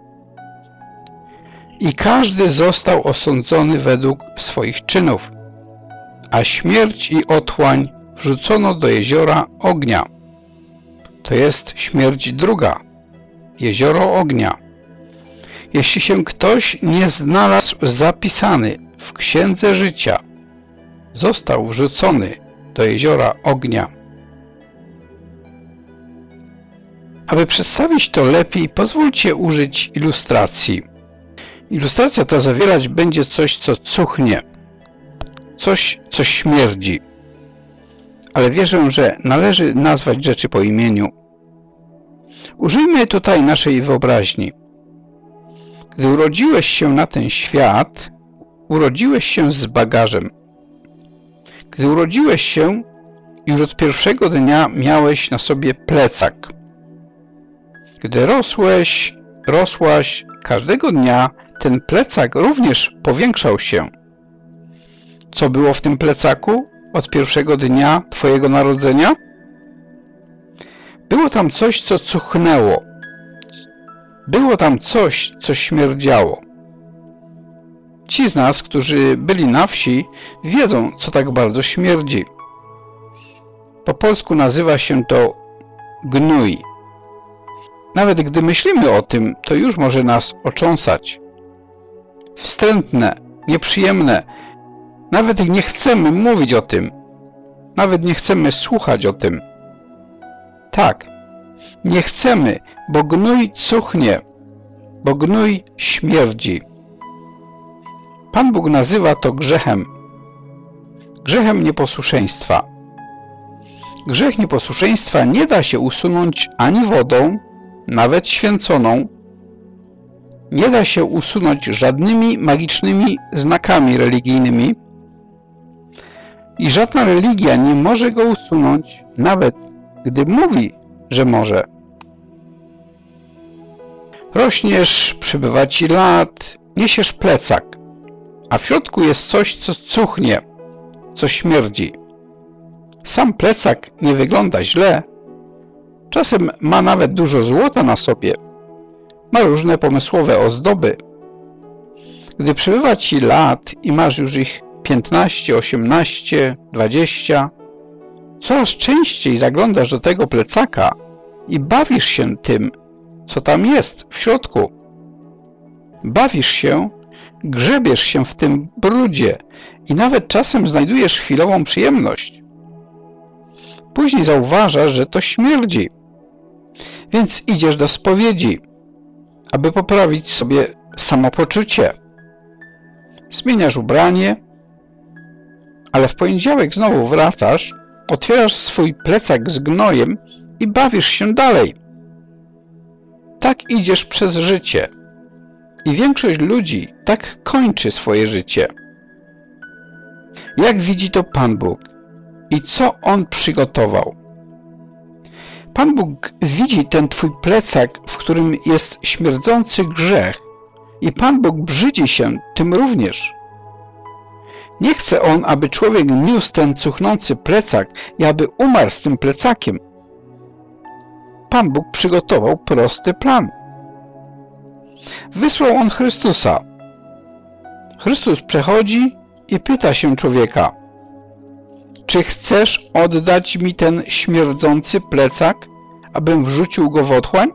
I każdy został osądzony według swoich czynów, a śmierć i otchłań wrzucono do jeziora ognia. To jest śmierć druga, jezioro ognia. Jeśli się ktoś nie znalazł zapisany w Księdze Życia, został wrzucony do jeziora ognia. Aby przedstawić to lepiej, pozwólcie użyć ilustracji. Ilustracja ta zawierać będzie coś, co cuchnie, coś, co śmierdzi. Ale wierzę, że należy nazwać rzeczy po imieniu. Użyjmy tutaj naszej wyobraźni. Gdy urodziłeś się na ten świat, urodziłeś się z bagażem. Gdy urodziłeś się, już od pierwszego dnia miałeś na sobie plecak. Gdy rosłaś, każdego dnia ten plecak również powiększał się. Co było w tym plecaku od pierwszego dnia Twojego narodzenia? Było tam coś, co cuchnęło. Było tam coś, co śmierdziało. Ci z nas, którzy byli na wsi, wiedzą, co tak bardzo śmierdzi. Po polsku nazywa się to gnój. Nawet gdy myślimy o tym, to już może nas otrząsać. Wstrętne, nieprzyjemne. Nawet nie chcemy mówić o tym. Nawet nie chcemy słuchać o tym. Tak, nie chcemy, bo gnój cuchnie, bo gnój śmierdzi. Pan Bóg nazywa to grzechem. Grzechem nieposłuszeństwa. Grzech nieposłuszeństwa nie da się usunąć ani wodą, nawet święconą. Nie da się usunąć żadnymi magicznymi znakami religijnymi. I żadna religia nie może go usunąć, nawet gdy mówi, że może. Rośniesz, przybywa ci lat, niesiesz plecak, a w środku jest coś, co cuchnie, co śmierdzi. Sam plecak nie wygląda źle. Czasem ma nawet dużo złota na sobie. Ma różne pomysłowe ozdoby. Gdy przybywa ci lat i masz już ich 15, 18, 20, coraz częściej zaglądasz do tego plecaka i bawisz się tym, co tam jest w środku. Bawisz się, grzebiesz się w tym brudzie i nawet czasem znajdujesz chwilową przyjemność. Później zauważasz, że to śmierdzi, więc idziesz do spowiedzi, aby poprawić sobie samopoczucie. Zmieniasz ubranie, ale w poniedziałek znowu wracasz, otwierasz swój plecak z gnojem i bawisz się dalej. Tak idziesz przez życie. I większość ludzi tak kończy swoje życie. Jak widzi to Pan Bóg i co On przygotował? Pan Bóg widzi ten twój plecak, w którym jest śmierdzący grzech i Pan Bóg brzydzi się tym również. Nie chce On, aby człowiek niósł ten cuchnący plecak i aby umarł z tym plecakiem. Pan Bóg przygotował prosty plan. Wysłał on Chrystusa. Chrystus przechodzi i pyta się człowieka: czy chcesz oddać mi ten śmierdzący plecak, abym wrzucił go w otchłań?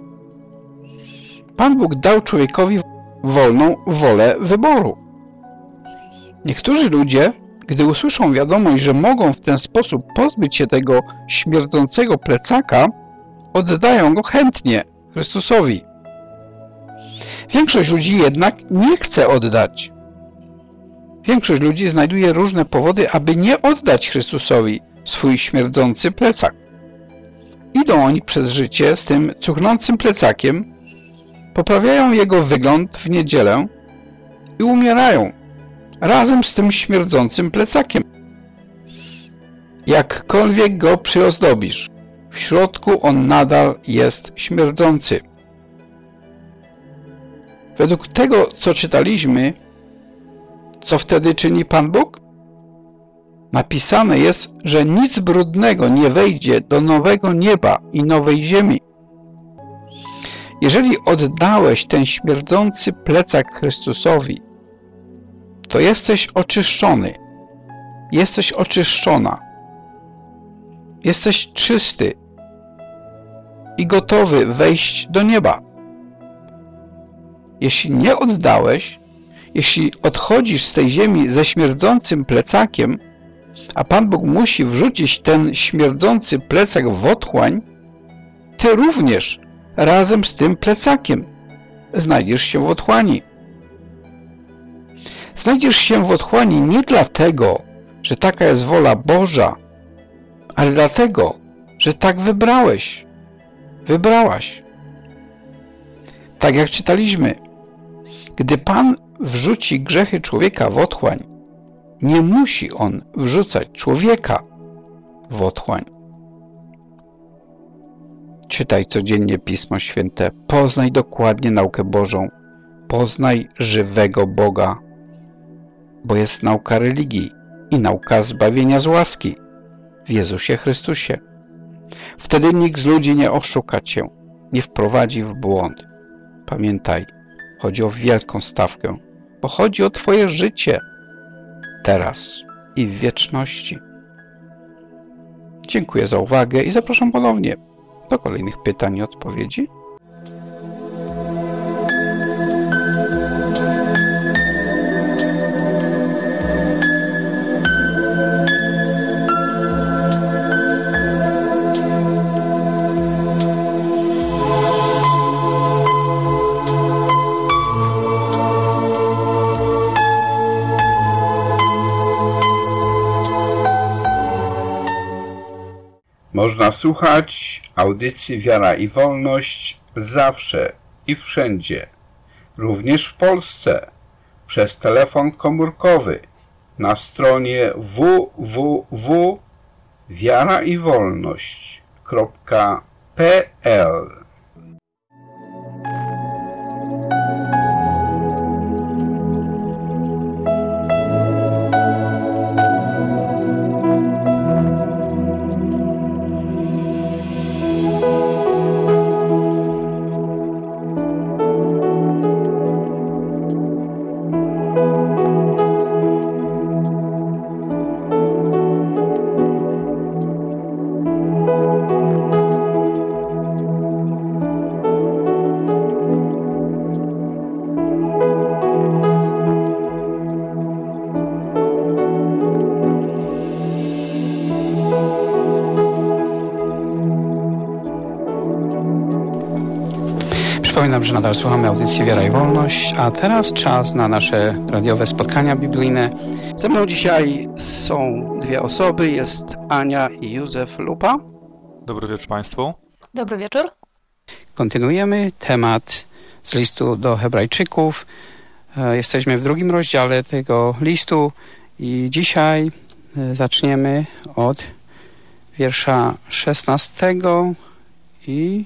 Pan Bóg dał człowiekowi wolną wolę wyboru. Niektórzy ludzie, gdy usłyszą wiadomość, że mogą w ten sposób pozbyć się tego śmierdzącego plecaka, oddają go chętnie Chrystusowi. Większość ludzi jednak nie chce oddać. Większość ludzi znajduje różne powody, aby nie oddać Chrystusowi swój śmierdzący plecak. Idą oni przez życie z tym cuchnącym plecakiem, poprawiają jego wygląd w niedzielę i umierają razem z tym śmierdzącym plecakiem. Jakkolwiek go przyozdobisz, w środku on nadal jest śmierdzący. Według tego, co czytaliśmy, co wtedy czyni Pan Bóg? Napisane jest, że nic brudnego nie wejdzie do nowego nieba i nowej ziemi. Jeżeli oddałeś ten śmierdzący plecak Chrystusowi, to jesteś oczyszczony, jesteś oczyszczona, jesteś czysty i gotowy wejść do nieba. Jeśli nie oddałeś, jeśli odchodzisz z tej ziemi ze śmierdzącym plecakiem, a Pan Bóg musi wrzucić ten śmierdzący plecak w otchłań, ty również razem z tym plecakiem znajdziesz się w otchłani. Znajdziesz się w otchłani nie dlatego, że taka jest wola Boża, ale dlatego, że tak wybrałeś, wybrałaś. Tak jak czytaliśmy, gdy Pan wrzuci grzechy człowieka w otchłań, nie musi on wrzucać człowieka w otchłań. Czytaj codziennie Pismo Święte, poznaj dokładnie naukę Bożą, poznaj żywego Boga, bo jest nauka religii i nauka zbawienia z łaski w Jezusie Chrystusie. Wtedy nikt z ludzi nie oszuka cię, nie wprowadzi w błąd. Pamiętaj, chodzi o wielką stawkę, bo chodzi o twoje życie teraz i w wieczności. Dziękuję za uwagę i zapraszam ponownie do kolejnych pytań i odpowiedzi. Można słuchać audycji Wiara i Wolność zawsze i wszędzie, również w Polsce, przez telefon komórkowy na stronie www.wiaraiwolność.pl. Przypominam, że nadal słuchamy audycji Wiara i Wolność, a teraz czas na nasze radiowe spotkania biblijne. Ze mną dzisiaj są dwie osoby, jest Ania i Józef Lupa. Dobry wieczór Państwu. Dobry wieczór. Kontynuujemy temat z listu do Hebrajczyków. Jesteśmy w 2 rozdziale tego listu i dzisiaj zaczniemy od wiersza 16 i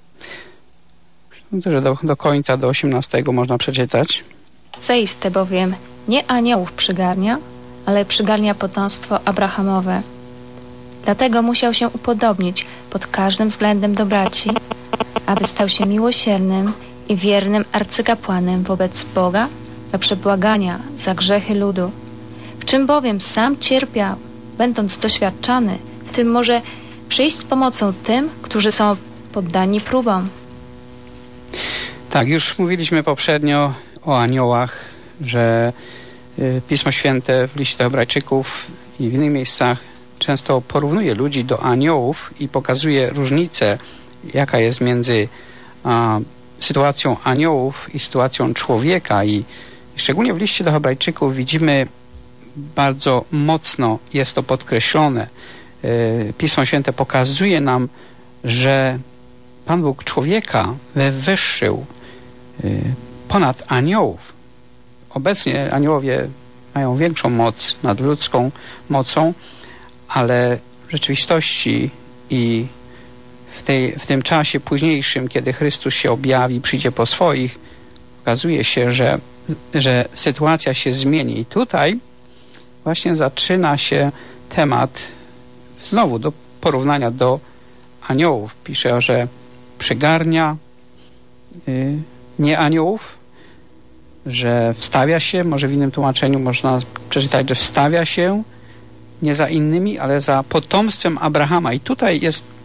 że do końca, do 18 można przeczytać. Zaiste bowiem nie aniołów przygarnia, ale przygarnia potomstwo Abrahamowe. Dlatego musiał się upodobnić pod każdym względem do braci, aby stał się miłosiernym i wiernym arcykapłanem wobec Boga dla przebłagania za grzechy ludu. W czym bowiem sam cierpiał, będąc doświadczany, w tym może przyjść z pomocą tym, którzy są poddani próbom. Tak, już mówiliśmy poprzednio o aniołach, że Pismo Święte w liście do Hebrajczyków i w innych miejscach często porównuje ludzi do aniołów i pokazuje różnicę, jaka jest między sytuacją aniołów i sytuacją człowieka. I szczególnie w liście do Hebrajczyków widzimy, bardzo mocno jest to podkreślone. Pismo Święte pokazuje nam, że Pan Bóg człowieka wywyższył ponad aniołów. Obecnie aniołowie mają większą moc nad ludzką mocą, ale w rzeczywistości i w tym czasie późniejszym, kiedy Chrystus się objawi, przyjdzie po swoich, okazuje się, że sytuacja się zmieni. I tutaj właśnie zaczyna się temat znowu do porównania do aniołów. Pisze, że przygarnia nie aniołów, że wstawia się, może w innym tłumaczeniu można przeczytać, że wstawia się nie za innymi, ale za potomstwem Abrahama. I tutaj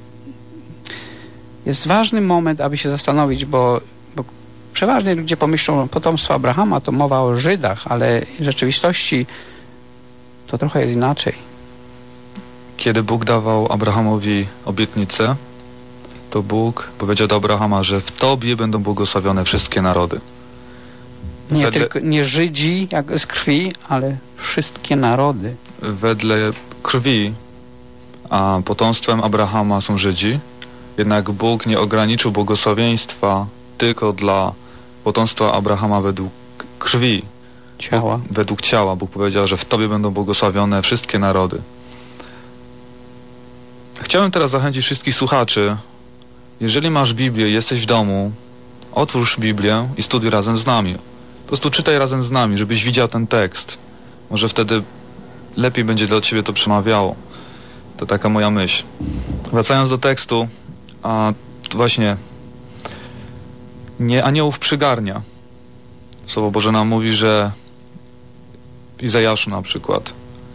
jest ważny moment, aby się zastanowić, bo przeważnie ludzie pomyślą, potomstwo Abrahama to mowa o Żydach, ale w rzeczywistości to trochę jest inaczej. Kiedy Bóg dawał Abrahamowi obietnicę, to Bóg powiedział do Abrahama, że w Tobie będą błogosławione wszystkie narody. Tylko nie Żydzi jak z krwi, ale wszystkie narody. Wedle krwi, a potomstwem Abrahama są Żydzi, jednak Bóg nie ograniczył błogosławieństwa tylko dla potomstwa Abrahama według krwi. Ciała. Według ciała. Bóg powiedział, że w Tobie będą błogosławione wszystkie narody. Chciałem teraz zachęcić wszystkich słuchaczy, jeżeli masz Biblię, jesteś w domu, otwórz Biblię i studiuj razem z nami. Po prostu czytaj razem z nami, żebyś widział ten tekst. Może wtedy lepiej będzie dla Ciebie to przemawiało. To taka moja myśl. Wracając do tekstu, a właśnie nie aniołów przygarnia. Słowo Boże nam mówi, że w Izajaszu na przykład,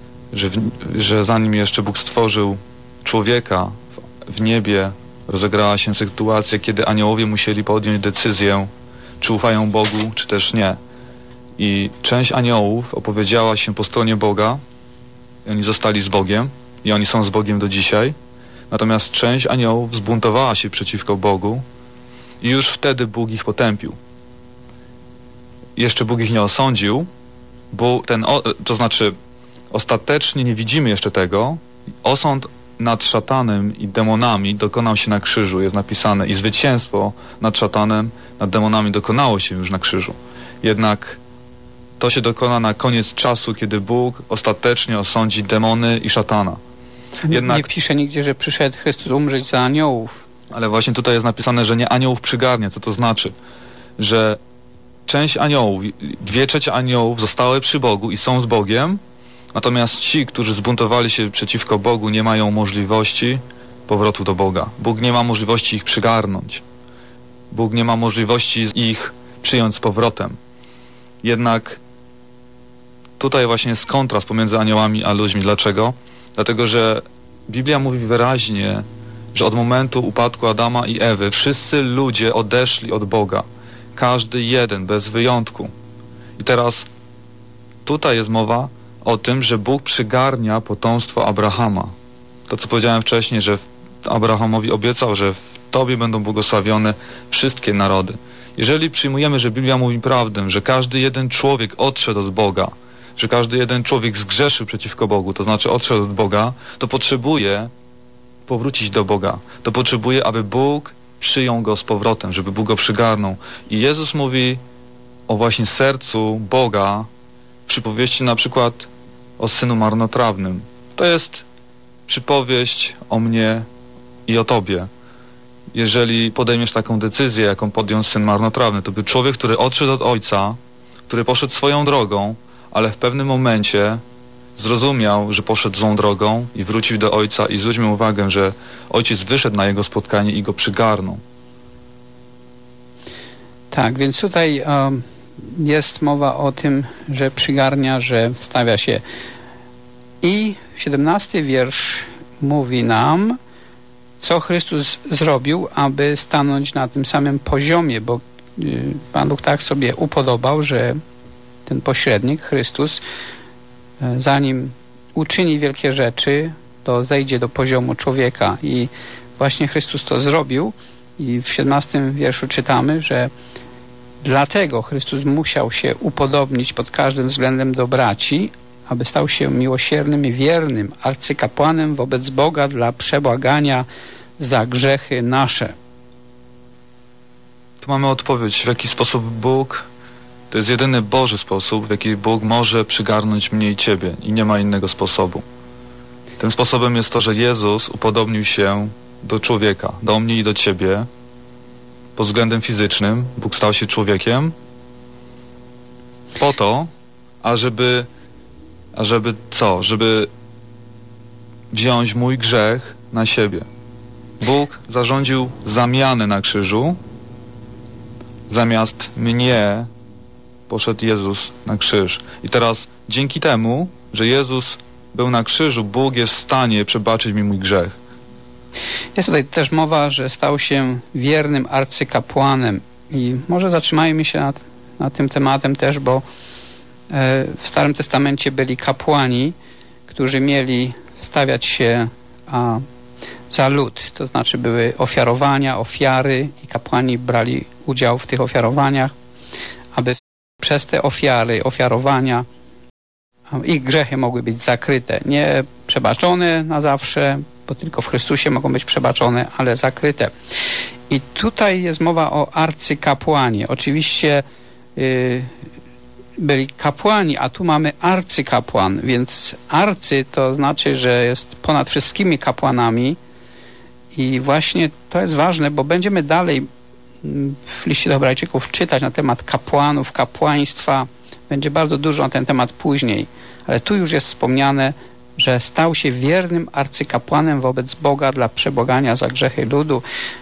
że zanim jeszcze Bóg stworzył człowieka w niebie, rozegrała się sytuacja, kiedy aniołowie musieli podjąć decyzję, czy ufają Bogu, czy też nie. I część aniołów opowiedziała się po stronie Boga, i oni zostali z Bogiem, i oni są z Bogiem do dzisiaj. Natomiast część aniołów zbuntowała się przeciwko Bogu i już wtedy Bóg ich potępił. Jeszcze Bóg ich nie osądził, bo to znaczy ostatecznie nie widzimy jeszcze tego. Osąd nad szatanem i demonami dokonał się na krzyżu, jest napisane, i zwycięstwo nad szatanem, nad demonami dokonało się już na krzyżu. Jednak to się dokona na koniec czasu, kiedy Bóg ostatecznie osądzi demony i szatana. Jednak nie pisze nigdzie, że przyszedł Chrystus umrzeć za aniołów. Ale właśnie tutaj jest napisane, że nie aniołów przygarnia. Co to znaczy? Że część aniołów, 2/3 aniołów zostały przy Bogu i są z Bogiem, natomiast ci, którzy zbuntowali się przeciwko Bogu, nie mają możliwości powrotu do Boga. Bóg nie ma możliwości ich przygarnąć. Bóg nie ma możliwości ich przyjąć z powrotem. Jednak tutaj właśnie jest kontrast pomiędzy aniołami a ludźmi. Dlaczego? Dlatego, że Biblia mówi wyraźnie, że od momentu upadku Adama i Ewy wszyscy ludzie odeszli od Boga. Każdy jeden, bez wyjątku. I teraz tutaj jest mowa o tym, że Bóg przygarnia potomstwo Abrahama. To, co powiedziałem wcześniej, że Abrahamowi obiecał, że w Tobie będą błogosławione wszystkie narody. Jeżeli przyjmujemy, że Biblia mówi prawdę, że każdy jeden człowiek odszedł od Boga, że każdy jeden człowiek zgrzeszył przeciwko Bogu, to znaczy odszedł od Boga, to potrzebuje powrócić do Boga. To potrzebuje, aby Bóg przyjął go z powrotem, żeby Bóg go przygarnął. I Jezus mówi o właśnie sercu Boga w przypowieści na przykład o synu marnotrawnym. To jest przypowieść o mnie i o Tobie. Jeżeli podejmiesz taką decyzję, jaką podjął syn marnotrawny, to był człowiek, który odszedł od ojca, który poszedł swoją drogą, ale w pewnym momencie zrozumiał, że poszedł złą drogą i wrócił do ojca, i zwróćmy uwagę, że ojciec wyszedł na jego spotkanie i go przygarnął. Tak, więc tutaj jest mowa o tym, że przygarnia, że stawia się. I 17 wiersz mówi nam, co Chrystus zrobił, aby stanąć na tym samym poziomie, bo Pan Bóg tak sobie upodobał, że ten pośrednik, Chrystus, zanim uczyni wielkie rzeczy, to zejdzie do poziomu człowieka i właśnie Chrystus to zrobił i w 17 wierszu czytamy, że dlatego Chrystus musiał się upodobnić pod każdym względem do braci, aby stał się miłosiernym i wiernym arcykapłanem wobec Boga dla przebłagania za grzechy nasze. Tu mamy odpowiedź, w jaki sposób Bóg, to jest jedyny Boży sposób, w jaki Bóg może przygarnąć mnie i Ciebie i nie ma innego sposobu. Tym sposobem jest to, że Jezus upodobnił się do człowieka, do mnie i do Ciebie pod względem fizycznym. Bóg stał się człowiekiem po to, ażeby co? Żeby wziąć mój grzech na siebie. Bóg zarządził zamianę na krzyżu. Zamiast mnie poszedł Jezus na krzyż. I teraz dzięki temu, że Jezus był na krzyżu, Bóg jest w stanie przebaczyć mi mój grzech. Jest tutaj też mowa, że stał się wiernym arcykapłanem. I może zatrzymajmy się nad tym tematem też, bo w Starym Testamencie byli kapłani, którzy mieli stawiać się za lud. To znaczy były ofiarowania, ofiary i kapłani brali udział w tych ofiarowaniach, aby przez te ofiarowania ich grzechy mogły być zakryte. Nie przebaczone na zawsze, bo tylko w Chrystusie mogą być przebaczone, ale zakryte. I tutaj jest mowa o arcykapłanie. Oczywiście byli kapłani, a tu mamy arcykapłan, więc arcy to znaczy, że jest ponad wszystkimi kapłanami i właśnie to jest ważne, bo będziemy dalej w liście do Hebrajczyków czytać na temat kapłanów, kapłaństwa. Będzie bardzo dużo na ten temat później, ale tu już jest wspomniane, że stał się wiernym arcykapłanem wobec Boga dla przebłagania za grzechy ludu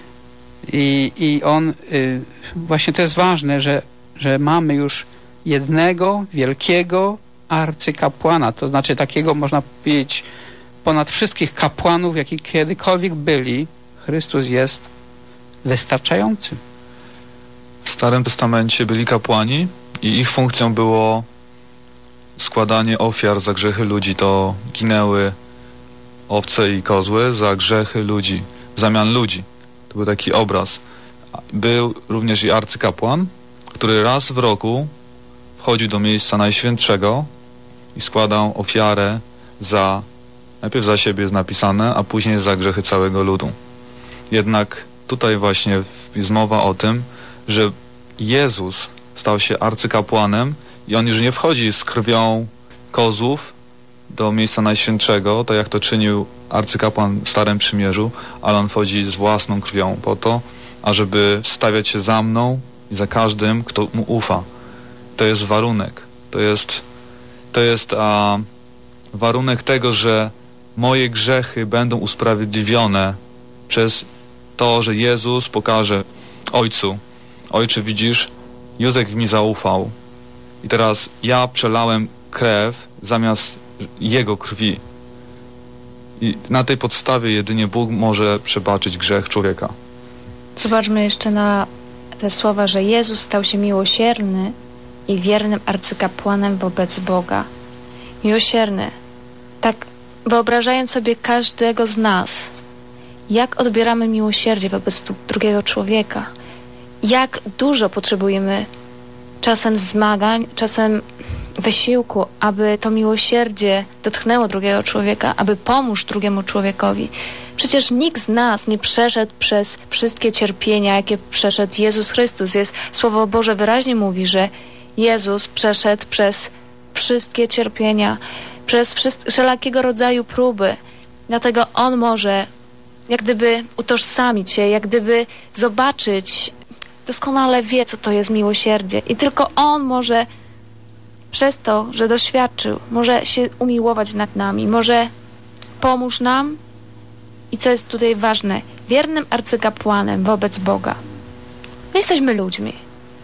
i on właśnie to jest ważne, że mamy już jednego wielkiego arcykapłana, to znaczy takiego, można powiedzieć, ponad wszystkich kapłanów, jaki kiedykolwiek byli. Chrystus jest wystarczający. W Starym Testamencie byli kapłani i ich funkcją było składanie ofiar za grzechy ludzi. To ginęły owce i kozły za grzechy ludzi, w zamian ludzi. To był taki obraz. Był również i arcykapłan, który raz w roku wchodził do miejsca Najświętszego i składał ofiarę najpierw za siebie jest napisane, a później za grzechy całego ludu. Jednak tutaj właśnie jest mowa o tym, że Jezus stał się arcykapłanem i on już nie wchodzi z krwią kozłów do miejsca Najświętszego, tak jak to czynił arcykapłan w Starym Przymierzu, ale on wchodzi z własną krwią po to, ażeby stawiać się za mną i za każdym, kto mu ufa. To jest warunek. To jest warunek tego, że moje grzechy będą usprawiedliwione przez to, że Jezus pokaże Ojcu: Ojcze, widzisz, Józef mi zaufał i teraz ja przelałem krew zamiast jego krwi. I na tej podstawie jedynie Bóg może przebaczyć grzech człowieka. Zobaczmy jeszcze na te słowa, że Jezus stał się miłosierny i wiernym arcykapłanem wobec Boga. Miłosierny. Tak wyobrażając sobie każdego z nas, jak odbieramy miłosierdzie wobec drugiego człowieka, jak dużo potrzebujemy czasem zmagań, czasem wysiłku, aby to miłosierdzie dotknęło drugiego człowieka, aby pomóż drugiemu człowiekowi. Przecież nikt z nas nie przeszedł przez wszystkie cierpienia, jakie przeszedł Jezus Chrystus. Słowo Boże wyraźnie mówi, że Jezus przeszedł przez wszystkie cierpienia, przez wszelkiego rodzaju próby. Dlatego On może jak gdyby utożsamić się, jak gdyby zobaczyć, doskonale wie, co to jest miłosierdzie. I tylko On może przez to, że doświadczył, może się umiłować nad nami, może pomóż nam i co jest tutaj ważne, wiernym arcykapłanem wobec Boga. My jesteśmy ludźmi.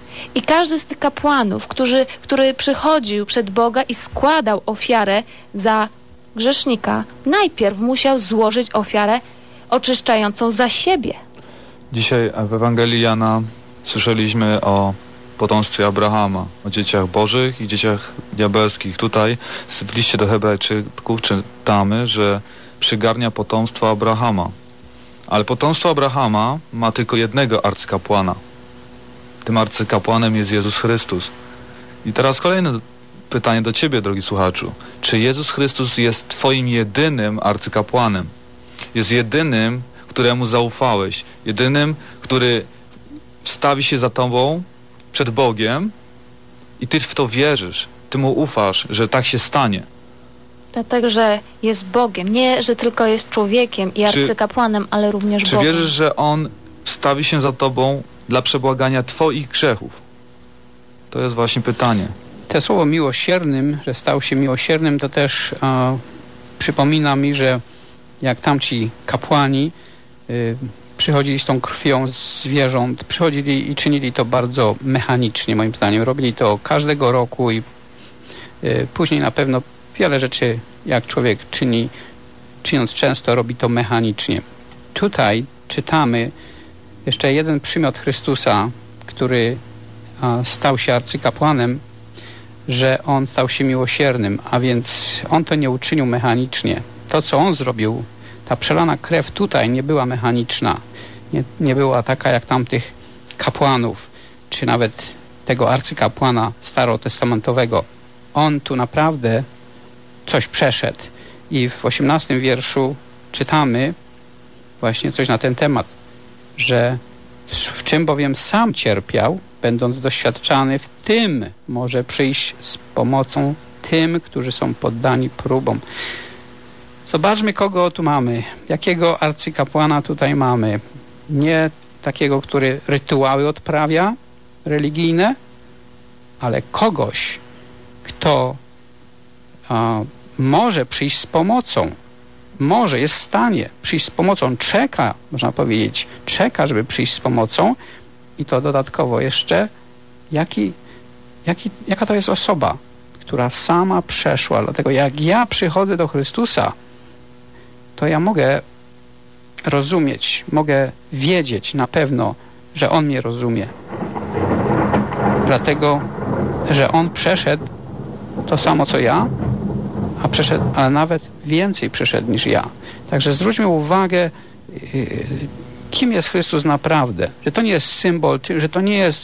I każdy z tych kapłanów, który przychodził przed Boga i składał ofiarę za grzesznika, najpierw musiał złożyć ofiarę oczyszczającą za siebie. Dzisiaj w Ewangelii Jana słyszeliśmy o potomstwie Abrahama, o dzieciach bożych i dzieciach diabelskich. Tutaj w liście do Hebrajczyków czytamy, że przygarnia potomstwo Abrahama. Ale potomstwo Abrahama ma tylko jednego arcykapłana. Tym arcykapłanem jest Jezus Chrystus. I teraz kolejne pytanie do ciebie, drogi słuchaczu. Czy Jezus Chrystus jest twoim jedynym arcykapłanem? Jest jedynym, któremu zaufałeś. Jedynym, który wstawi się za tobą przed Bogiem i ty w to wierzysz. Ty mu ufasz, że tak się stanie. Dlatego, że jest Bogiem. Nie, że tylko jest człowiekiem i arcykapłanem, ale również Bogiem. Czy wierzysz, że On wstawi się za tobą dla przebłagania twoich grzechów? To jest właśnie pytanie. To słowo miłosiernym, że stał się miłosiernym, to też przypomina mi, że jak tamci kapłani przychodzili z tą krwią zwierząt, przychodzili i czynili to bardzo mechanicznie, moim zdaniem. Robili to każdego roku i później na pewno wiele rzeczy, jak człowiek czyniąc często, robi to mechanicznie. Tutaj czytamy jeszcze jeden przymiot Chrystusa, który stał się arcykapłanem, że On stał się miłosiernym, a więc On to nie uczynił mechanicznie. To, co On zrobił, ta przelana krew tutaj nie była mechaniczna. Nie była taka jak tamtych kapłanów, czy nawet tego arcykapłana starotestamentowego. On tu naprawdę coś przeszedł. I w 18 wierszu czytamy właśnie coś na ten temat, że w czym bowiem sam cierpiał, będąc doświadczany, w tym może przyjść z pomocą tym, którzy są poddani próbom. Zobaczmy, kogo tu mamy. Jakiego arcykapłana tutaj mamy. Nie takiego, który rytuały odprawia religijne, ale kogoś, kto może przyjść z pomocą. Może, jest w stanie przyjść z pomocą. Czeka, można powiedzieć, żeby przyjść z pomocą. I to dodatkowo jeszcze, jaka to jest osoba, która sama przeszła. Dlatego jak ja przychodzę do Chrystusa, to ja mogę rozumieć, mogę wiedzieć na pewno, że On mnie rozumie. Dlatego, że On przeszedł to samo co ja, ale nawet więcej przeszedł niż ja. Także zwróćmy uwagę, kim jest Chrystus naprawdę. Że to nie jest symbol, że to nie jest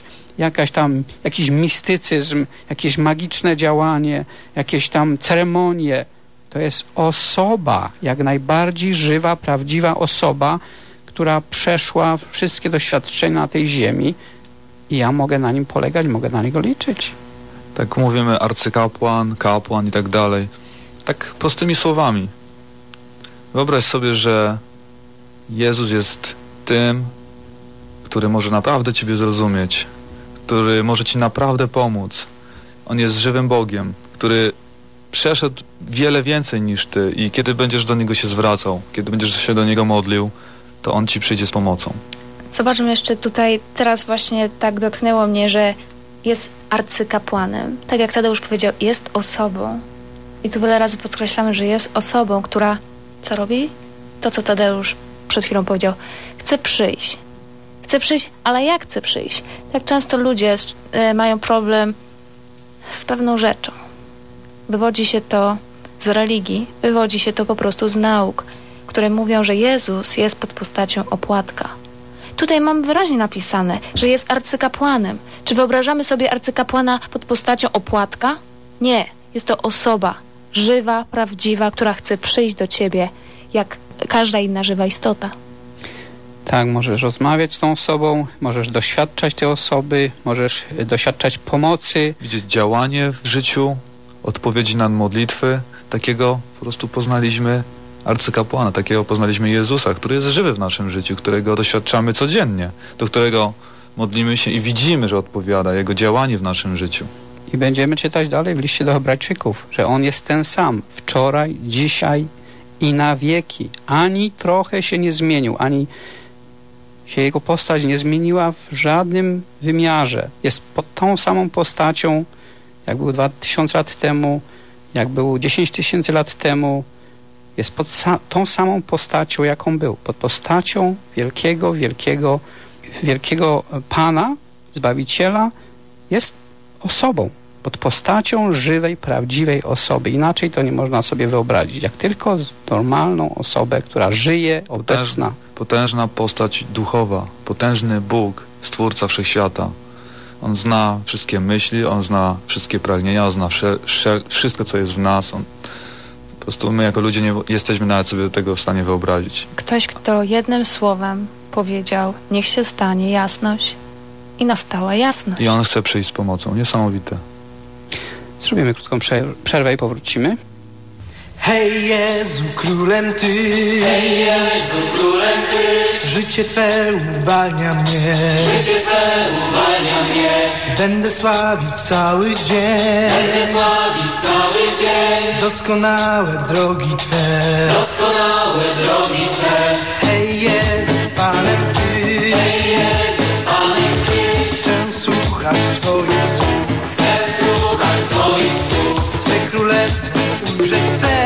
jakiś mistycyzm, jakieś magiczne działanie, jakieś tam ceremonie. To jest osoba, jak najbardziej żywa, prawdziwa osoba, która przeszła wszystkie doświadczenia na tej ziemi i ja mogę na nim polegać, mogę na niego liczyć. Tak mówimy arcykapłan, kapłan i tak dalej. Tak prostymi słowami. Wyobraź sobie, że Jezus jest tym, który może naprawdę ciebie zrozumieć, który może ci naprawdę pomóc. On jest żywym Bogiem, który przeszedł wiele więcej niż ty i kiedy będziesz do Niego się zwracał, kiedy będziesz się do Niego modlił, to On ci przyjdzie z pomocą. Zobaczmy jeszcze tutaj, teraz właśnie tak dotknęło mnie, że jest arcykapłanem. Tak jak Tadeusz powiedział, jest osobą. I tu wiele razy podkreślamy, że jest osobą, która co robi? To, co Tadeusz przed chwilą powiedział. Chce przyjść. Chce przyjść, ale jak chce przyjść? Tak często ludzie mają problem z pewną rzeczą. Wywodzi się to z religii, wywodzi się to po prostu z nauk, które mówią, że Jezus jest pod postacią opłatka. Tutaj mam wyraźnie napisane, że jest arcykapłanem. Czy wyobrażamy sobie arcykapłana pod postacią opłatka? Nie. Jest to osoba żywa, prawdziwa, która chce przyjść do ciebie, jak każda inna żywa istota. Tak, możesz rozmawiać z tą osobą, możesz doświadczać tej osoby, możesz doświadczać pomocy. Widzieć działanie w życiu, odpowiedzi na modlitwy. Takiego po prostu poznaliśmy arcykapłana, takiego poznaliśmy Jezusa, który jest żywy w naszym życiu, którego doświadczamy codziennie, do którego modlimy się i widzimy, że odpowiada Jego działanie w naszym życiu. I będziemy czytać dalej w liście do Hebrajczyków, że On jest ten sam, wczoraj, dzisiaj i na wieki. Ani trochę się nie zmienił, ani się jego postać nie zmieniła w żadnym wymiarze. Jest pod tą samą postacią, jak był 2000 lat temu, jak był 10 000 lat temu. Jest pod tą samą postacią, jaką był. Pod postacią wielkiego Pana, Zbawiciela, jest osobą. Pod postacią żywej, prawdziwej osoby. Inaczej to nie można sobie wyobrazić. Jak tylko normalną osobę, która żyje, obecna. Potężna postać duchowa, potężny Bóg, Stwórca Wszechświata. On zna wszystkie myśli, On zna wszystkie pragnienia, On zna wszystko, co jest w nas. Po prostu my jako ludzie nie jesteśmy nawet sobie tego w stanie wyobrazić. Ktoś, kto jednym słowem powiedział, niech się stanie jasność i nastała jasność. I On chce przyjść z pomocą. Niesamowite. Zrobimy krótką przerwę i powrócimy. Hej Jezu, królem Ty, hej Jezu, królem Ty, życie Twe uwalnia mnie, życie Twe uwalnia mnie, będę sławić cały dzień, będę sławić cały dzień, doskonałe drogi Twe, doskonałe drogi Twe. Hej Jezu, Panem Ty, hej Jezu, Panem Ty, chcę słuchać Twoich słów, chcę słuchać Twoich słów, Twe królestwo ujrzeć chcę.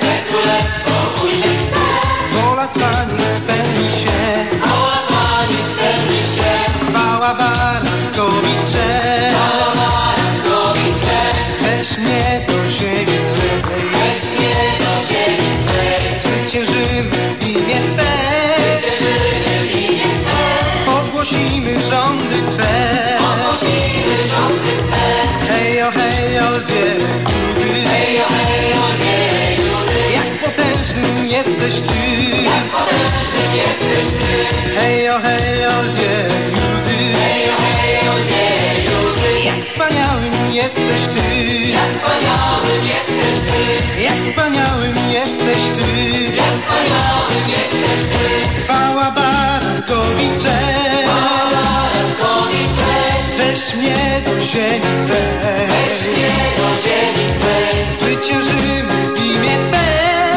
Wola Twa niech spełni się, wola Twa niech spełni się. Chwała Barankowi drze, chwała Barankowi drze. Weź mnie do ziemi swej, weź mnie do ziemi swej. Zwyciężymy w imię Twe, zwyciężymy w imię Twe. Ogłosimy rządy Twe, ogłosimy rządy Twe. Hejo, hejo, lwie Judy, hejo, hejo, lwie Judy. Jak potężnym jesteś Ty, jak potężnym jesteś Ty. Hejo, hejo, lwie Judy, hejo, hejo, lwie Judy. Jak wspaniałym jesteś Ty, jak wspaniałym jesteś Ty. Jak wspaniałym jesteś Ty, jak wspaniałym jesteś Ty. Chwała Barankowi cześć, chwała Barankowi cześć. Weź mnie do ziemi swej, weź mnie do ziemi swej. Zwyciężymy w imię Twe,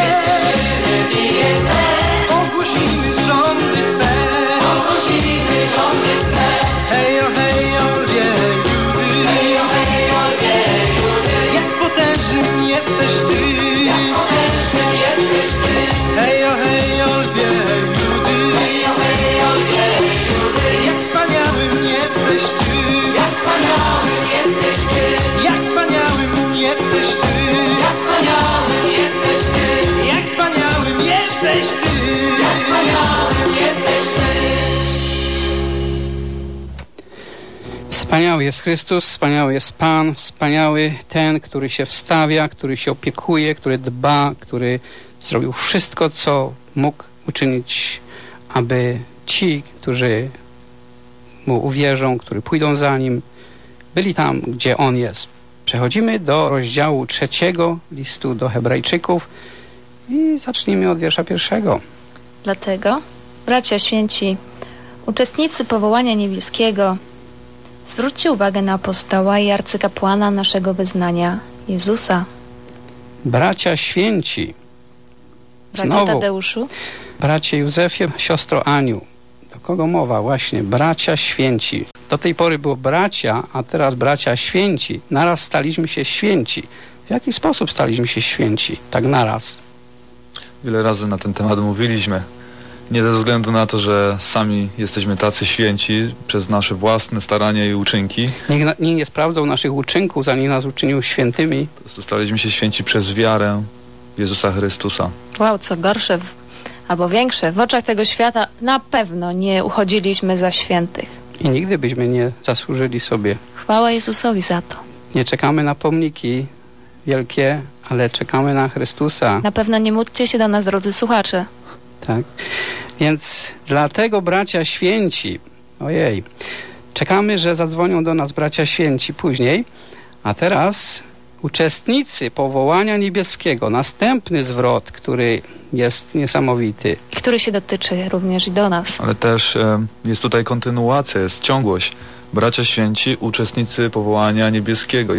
ogłosimy rządy Twe, ogłosimy rządy Twe. Hejo, hejo, lwie Judy, hejo, hejo, lwie Judy. Jak potężnym jesteś Ty, jak potężnym jesteś Ty. Hejo, hejo, lwie Judy, hejo, hejo, lwie Judy. Jak wspaniałym jesteś Ty, jak wspaniałym jesteś Ty. Jak wspaniałym jesteś Ty, jak wspaniałym jesteś Ty. Jak wspaniałym jesteś Ty, jak wspaniałym jesteś Ty. Wspaniały jest Chrystus, wspaniały jest Pan, wspaniały ten, który się wstawia, który się opiekuje, który dba, który zrobił wszystko, co mógł uczynić, aby ci, którzy Mu uwierzą, którzy pójdą za Nim, byli tam, gdzie On jest. Przechodzimy do rozdziału 3 listu do Hebrajczyków i zacznijmy od wiersza 1. Dlatego, bracia święci, uczestnicy powołania niebieskiego, zwróćcie uwagę na apostoła i arcykapłana naszego wyznania, Jezusa. Bracia święci. Bracie Znowu. Tadeuszu. Bracie Józefie, siostro Aniu. Do kogo mowa? Właśnie, bracia święci. Do tej pory było bracia, a teraz bracia święci. Naraz staliśmy się święci. W jaki sposób staliśmy się święci? Tak naraz. Wiele razy na ten temat mówiliśmy. Nie ze względu na to, że sami jesteśmy tacy święci przez nasze własne starania i uczynki. Nikt nie sprawdzał naszych uczynków, zanim nas uczynił świętymi. Po prostu staliśmy się święci przez wiarę w Jezusa Chrystusa. Wow, co gorsze albo większe, w oczach tego świata na pewno nie uchodziliśmy za świętych. I nigdy byśmy nie zasłużyli sobie. Chwała Jezusowi za to. Nie czekamy na pomniki wielkie, ale czekamy na Chrystusa. Na pewno nie módlcie się do nas, drodzy słuchacze. Tak. Więc dlatego bracia święci, czekamy, że zadzwonią do nas bracia święci później, a teraz uczestnicy powołania niebieskiego, następny zwrot, który jest niesamowity. Który się dotyczy również i do nas. Ale też jest tutaj kontynuacja, jest ciągłość. Bracia święci, uczestnicy powołania niebieskiego.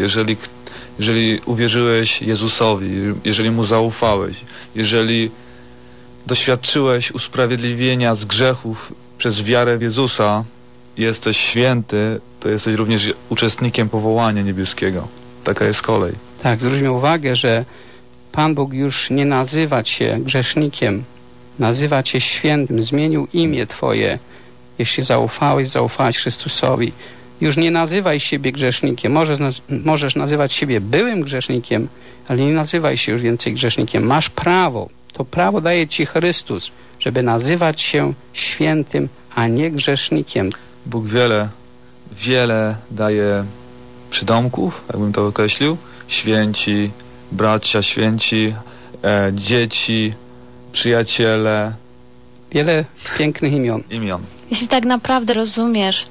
Jeżeli uwierzyłeś Jezusowi, jeżeli Mu zaufałeś, jeżeli doświadczyłeś usprawiedliwienia z grzechów przez wiarę w Jezusa jesteś święty, to jesteś również uczestnikiem powołania niebieskiego. Taka jest kolej. Tak, zwróćmy uwagę, że Pan Bóg już nie nazywa cię grzesznikiem, nazywa cię świętym, zmienił imię twoje. Jeśli zaufałaś Chrystusowi, już nie nazywaj siebie grzesznikiem. Możesz nazywać siebie byłym grzesznikiem, ale nie nazywaj się już więcej grzesznikiem. Masz prawo. To prawo daje ci Chrystus, żeby nazywać się świętym, a nie grzesznikiem. Bóg wiele daje przydomków, jakbym to określił. Święci, bracia święci, dzieci, przyjaciele. Wiele pięknych imion. Jeśli tak naprawdę rozumiesz,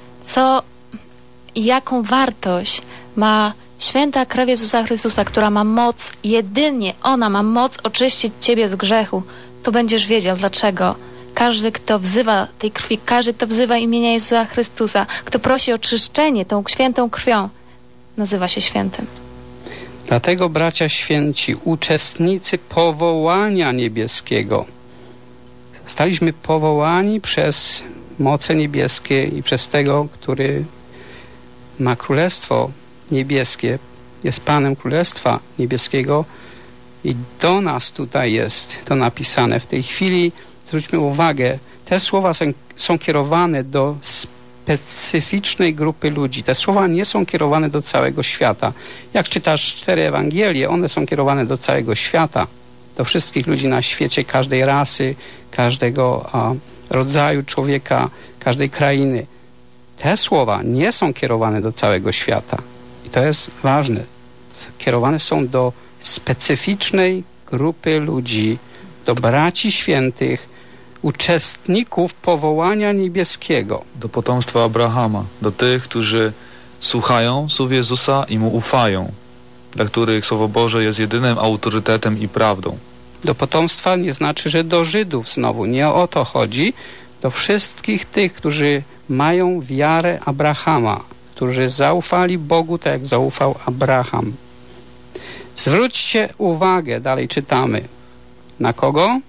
jaką wartość ma święta krew Jezusa Chrystusa, która ma moc, jedynie ona ma moc oczyścić ciebie z grzechu, to będziesz wiedział, dlaczego każdy, kto wzywa tej krwi, każdy, kto wzywa imienia Jezusa Chrystusa, kto prosi o czyszczenie tą świętą krwią, nazywa się świętym. Dlatego, bracia święci, uczestnicy powołania niebieskiego, zostaliśmy powołani przez moce niebieskie i przez tego, który ma Królestwo Niebieskie, jest Panem Królestwa Niebieskiego i do nas tutaj jest to napisane. W tej chwili zwróćmy uwagę, te słowa są kierowane do specyficznej grupy ludzi. Te słowa nie są kierowane do całego świata. Jak czytasz 4 Ewangelie, one są kierowane do całego świata, do wszystkich ludzi na świecie, każdej rasy, każdego rodzaju człowieka, każdej krainy. Te słowa nie są kierowane do całego świata. I to jest ważne. Kierowane są do specyficznej grupy ludzi, do braci świętych, uczestników powołania niebieskiego. Do potomstwa Abrahama, do tych, którzy słuchają słów Jezusa i Mu ufają, dla których Słowo Boże jest jedynym autorytetem i prawdą. Do potomstwa nie znaczy, że do Żydów znowu. Nie o to chodzi. Do wszystkich tych, którzy mają wiarę Abrahama, którzy zaufali Bogu tak, jak zaufał Abraham. Zwróćcie uwagę, dalej czytamy. Na kogo?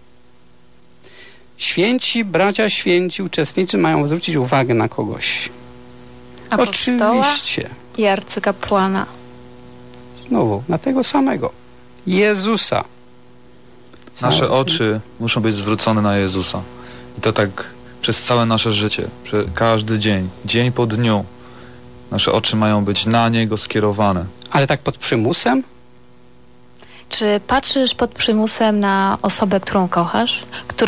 Święci, bracia święci, mają zwrócić uwagę na kogoś. Apostoła oczywiście. I arcykapłana. Znowu, na tego samego. Jezusa. Nasze oczy muszą być zwrócone na Jezusa. I to tak przez całe nasze życie, przez każdy dzień, dzień po dniu. Nasze oczy mają być na Niego skierowane. Ale tak pod przymusem? Czy patrzysz pod przymusem na osobę, którą kochasz,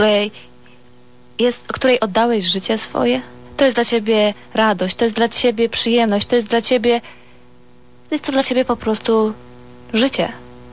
której oddałeś życie swoje? To jest dla ciebie radość, to jest dla ciebie przyjemność, to jest to dla ciebie po prostu życie.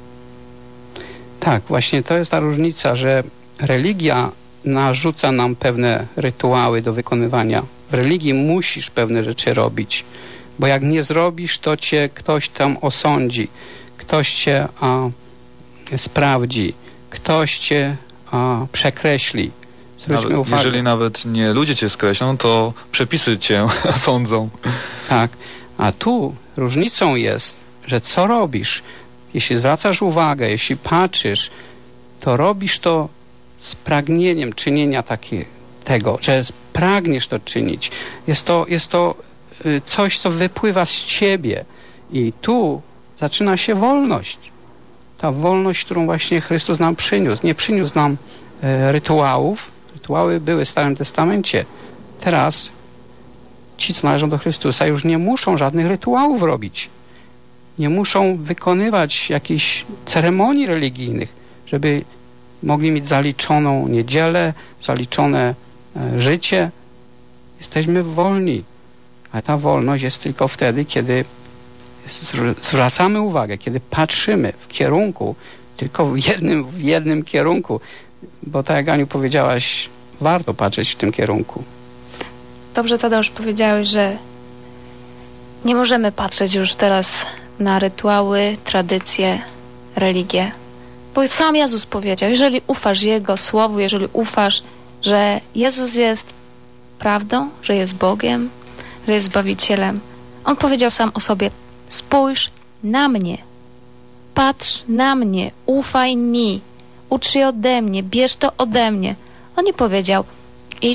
Tak, właśnie to jest ta różnica, że religia narzuca nam pewne rytuały do wykonywania. W religii musisz pewne rzeczy robić, bo jak nie zrobisz, to cię ktoś tam osądzi, ktoś cię sprawdzi, ktoś cię przekreśli. Zwróćmy uwagę. Jeżeli nawet nie ludzie cię skreślą, to przepisy cię sądzą. Tak, a tu różnicą jest, że co robisz? Jeśli zwracasz uwagę, jeśli patrzysz, to robisz to z pragnieniem czynienia tego, że pragniesz to czynić. Jest to coś, co wypływa z ciebie. I tu zaczyna się wolność. Ta wolność, którą właśnie Chrystus nam przyniósł. Nie przyniósł nam rytuałów. Rytuały były w Starym Testamencie. Teraz ci, co należą do Chrystusa, już nie muszą żadnych rytuałów robić. Nie muszą wykonywać jakichś ceremonii religijnych, żeby mogli mieć zaliczoną niedzielę, zaliczone życie. Jesteśmy wolni. A ta wolność jest tylko wtedy, kiedy zwracamy uwagę, kiedy patrzymy w kierunku, tylko w jednym kierunku. Bo tak jak Aniu powiedziałaś, warto patrzeć w tym kierunku. Dobrze, Tadeusz, powiedziałeś, że nie możemy patrzeć już teraz na rytuały, tradycje, religię. Bo sam Jezus powiedział, jeżeli ufasz Jego Słowu, jeżeli ufasz, że Jezus jest prawdą, że jest Bogiem, że jest Zbawicielem, On powiedział sam o sobie, spójrz na mnie, patrz na mnie, ufaj mi, ucz się ode mnie, bierz to ode mnie. On nie powiedział, idź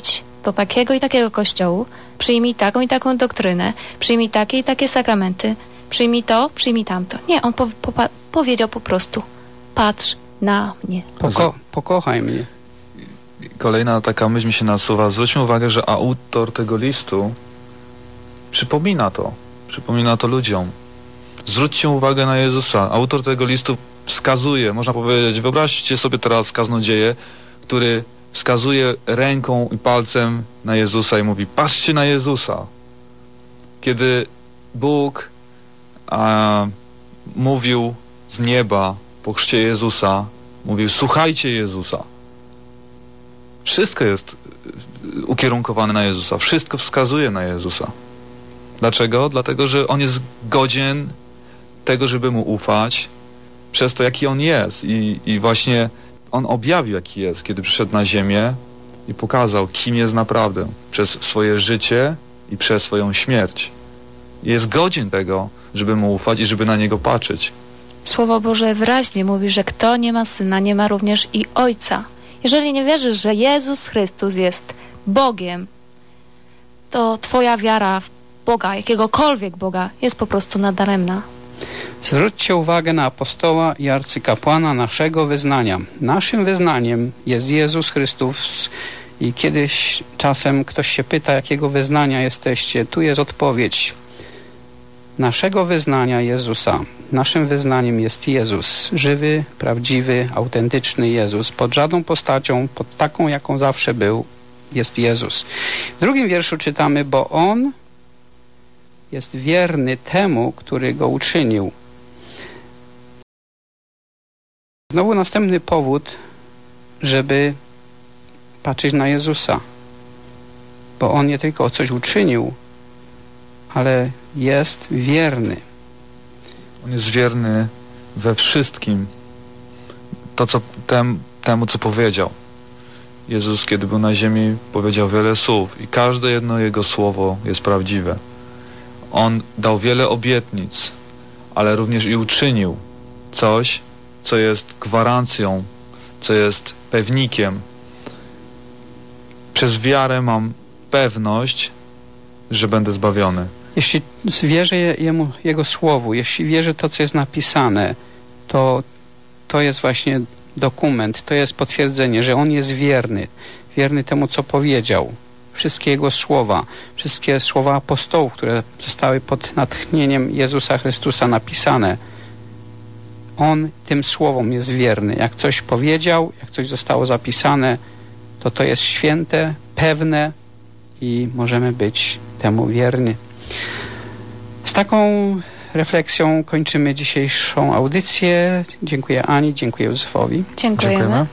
do takiego i takiego kościołu, przyjmij taką i taką doktrynę, przyjmij takie i takie sakramenty, przyjmij to, przyjmij tamto. Nie, on powiedział po prostu, patrz na mnie. Pokochaj mnie. Kolejna taka myśl mi się nasuwa. Zwróćmy uwagę, że autor tego listu przypomina to ludziom. Zwróćcie uwagę na Jezusa. Autor tego listu wskazuje, można powiedzieć, wyobraźcie sobie teraz kaznodzieję, który wskazuje ręką i palcem na Jezusa i mówi, patrzcie na Jezusa. Kiedy Bóg mówił z nieba po chrzcie Jezusa, mówił, słuchajcie Jezusa. Wszystko jest ukierunkowane na Jezusa. Wszystko wskazuje na Jezusa. Dlaczego? Dlatego, że On jest godzien tego, żeby Mu ufać przez to, jaki On jest. I właśnie On objawił, jaki jest, kiedy przyszedł na ziemię i pokazał, kim jest naprawdę. Przez swoje życie i przez swoją śmierć. Jest godzien tego, żeby Mu ufać i żeby na Niego patrzeć. Słowo Boże wyraźnie mówi, że kto nie ma Syna, nie ma również i Ojca. Jeżeli nie wierzysz, że Jezus Chrystus jest Bogiem, to twoja wiara w Boga, jakiegokolwiek Boga, jest po prostu nadaremna. Zwróćcie uwagę na apostoła i arcykapłana naszego wyznania. Naszym wyznaniem jest Jezus Chrystus i kiedyś czasem ktoś się pyta, jakiego wyznania jesteście. Tu jest odpowiedź. Naszego wyznania Jezusa. Naszym wyznaniem jest Jezus. Żywy, prawdziwy, autentyczny Jezus. Pod żadną postacią, pod taką, jaką zawsze był, jest Jezus. W drugim wierszu czytamy, bo On jest wierny temu, który Go uczynił. Znowu następny powód, żeby patrzeć na Jezusa. Bo On nie tylko coś uczynił, ale jest wierny. On jest wierny we wszystkim. Temu, co powiedział. Jezus, kiedy był na ziemi, powiedział wiele słów i każde jedno Jego słowo jest prawdziwe. On dał wiele obietnic, ale również i uczynił coś, co jest gwarancją, co jest pewnikiem. Przez wiarę mam pewność, że będę zbawiony. Jeśli wierzę Jego słowu, jeśli wierzę to, co jest napisane, to jest właśnie dokument, to jest potwierdzenie, że On jest wierny. Wierny temu, co powiedział. Wszystkie Jego słowa, wszystkie słowa apostołów, które zostały pod natchnieniem Jezusa Chrystusa napisane. On tym słowom jest wierny. Jak coś powiedział, jak coś zostało zapisane, to jest święte, pewne i możemy być temu wierni. Z taką refleksją kończymy dzisiejszą audycję. Dziękuję Ani, dziękuję Józefowi. Dziękujemy.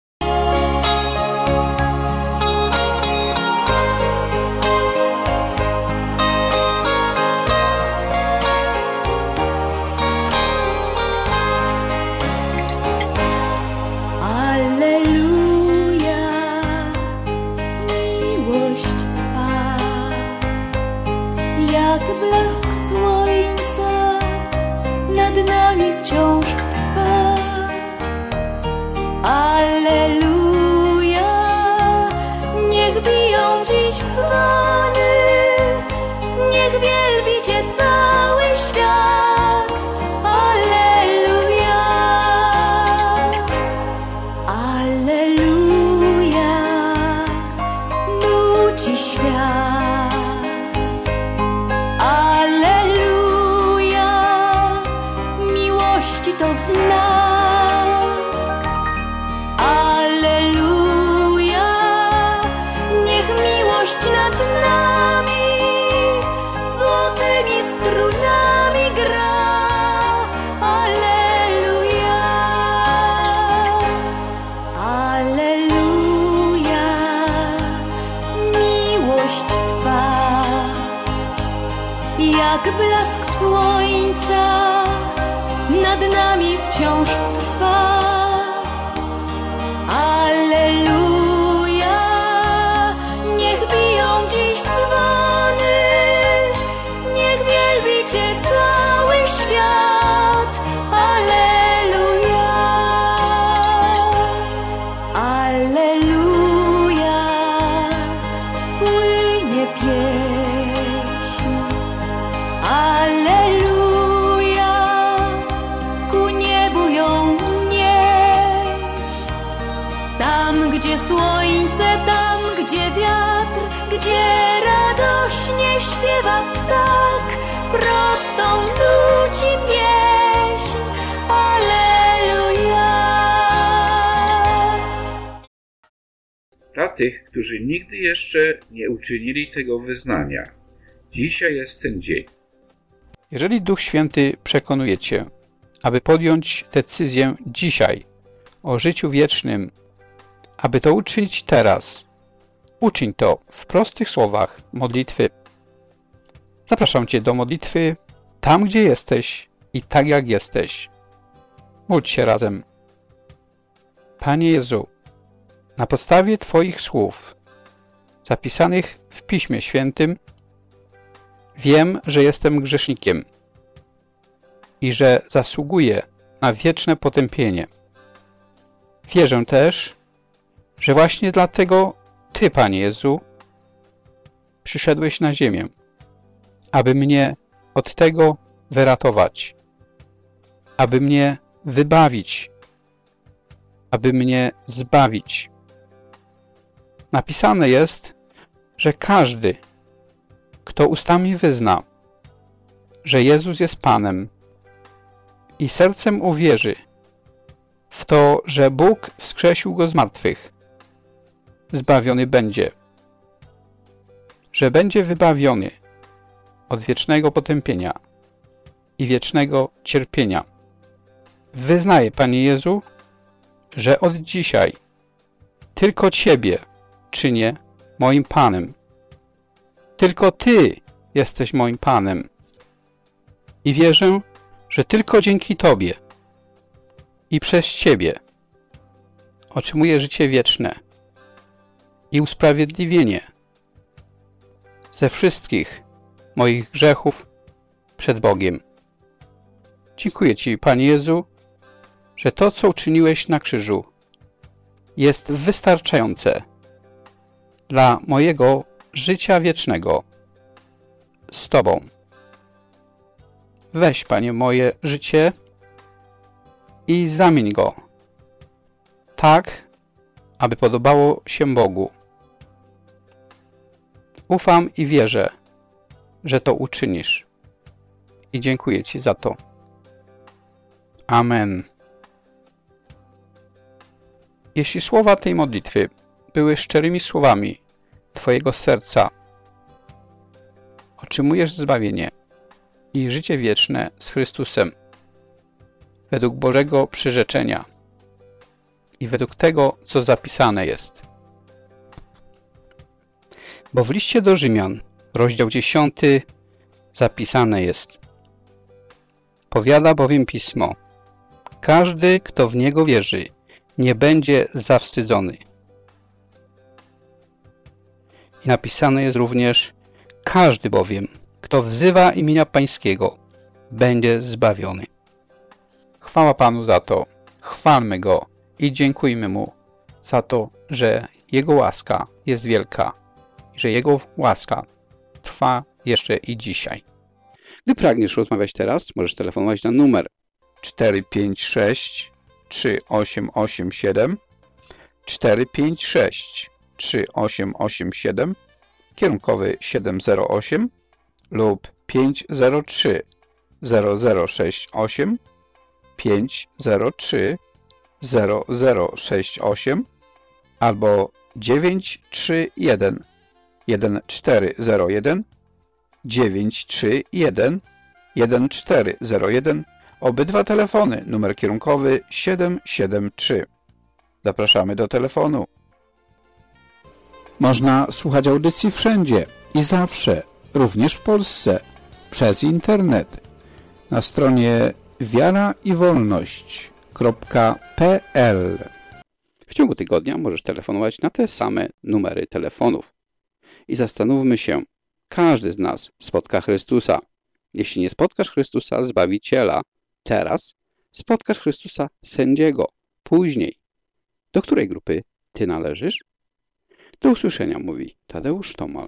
Jak blask słońca nad nami wciąż trwa. Alleluja, niech biją dziś dzwony, niech wielbi Cię cały świat. Alleluja, alleluja, Tam, gdzie słońce, tam, gdzie wiatr, gdzie radośnie śpiewa ptak, prostą nuci pieśń, Alleluja. Dla tych, którzy nigdy jeszcze nie uczynili tego wyznania, dzisiaj jest ten dzień. Jeżeli Duch Święty przekonuje Cię, aby podjąć decyzję dzisiaj o życiu wiecznym, aby to uczynić teraz, uczyń to w prostych słowach modlitwy. Zapraszam Cię do modlitwy tam, gdzie jesteś i tak jak jesteś. Módl się razem. Panie Jezu, na podstawie Twoich słów, zapisanych w Piśmie Świętym, wiem, że jestem grzesznikiem i że zasługuję na wieczne potępienie. Wierzę też, że właśnie dlatego Ty, Panie Jezu, przyszedłeś na ziemię, aby mnie od tego wyratować, aby mnie wybawić, aby mnie zbawić. Napisane jest, że każdy, kto ustami wyzna, że Jezus jest Panem i sercem uwierzy w to, że Bóg wskrzesił Go z martwych, zbawiony będzie, że będzie wybawiony od wiecznego potępienia i wiecznego cierpienia. Wyznaję, Panie Jezu, że od dzisiaj tylko Ciebie czynię moim Panem. Tylko Ty jesteś moim Panem. I wierzę, że tylko dzięki Tobie i przez Ciebie otrzymuję życie wieczne i usprawiedliwienie ze wszystkich moich grzechów przed Bogiem. Dziękuję Ci, Panie Jezu, że to, co uczyniłeś na krzyżu, jest wystarczające dla mojego życia wiecznego z Tobą. Weź, Panie, moje życie i zamień go tak, aby podobało się Bogu. Ufam i wierzę, że to uczynisz. I dziękuję Ci za to. Amen. Jeśli słowa tej modlitwy były szczerymi słowami Twojego serca, otrzymujesz zbawienie i życie wieczne z Chrystusem według Bożego przyrzeczenia i według tego, co zapisane jest. Bo w liście do Rzymian, rozdział 10, zapisane jest: powiada bowiem Pismo, każdy, kto w Niego wierzy, nie będzie zawstydzony. I napisane jest również: każdy bowiem, kto wzywa imienia Pańskiego, będzie zbawiony. Chwała Panu za to, chwalmy Go i dziękujmy Mu za to, że Jego łaska jest wielka i że Jego łaska trwa jeszcze i dzisiaj. Gdy pragniesz rozmawiać teraz, możesz telefonować na numer 456 3887 456 3887, kierunkowy 708 lub 503 0068 503 0068 albo 931 1401 931 1401. Obydwa telefony, numer kierunkowy 773. Zapraszamy do telefonu. Można słuchać audycji wszędzie i zawsze, również w Polsce, przez internet. Na stronie wiaraiwolność.pl. W ciągu tygodnia możesz telefonować na te same numery telefonów. I zastanówmy się, każdy z nas spotka Chrystusa. Jeśli nie spotkasz Chrystusa, Zbawiciela, teraz, spotkasz Chrystusa, Sędziego, później. Do której grupy Ty należysz? Do usłyszenia, mówi Tadeusz Tomal.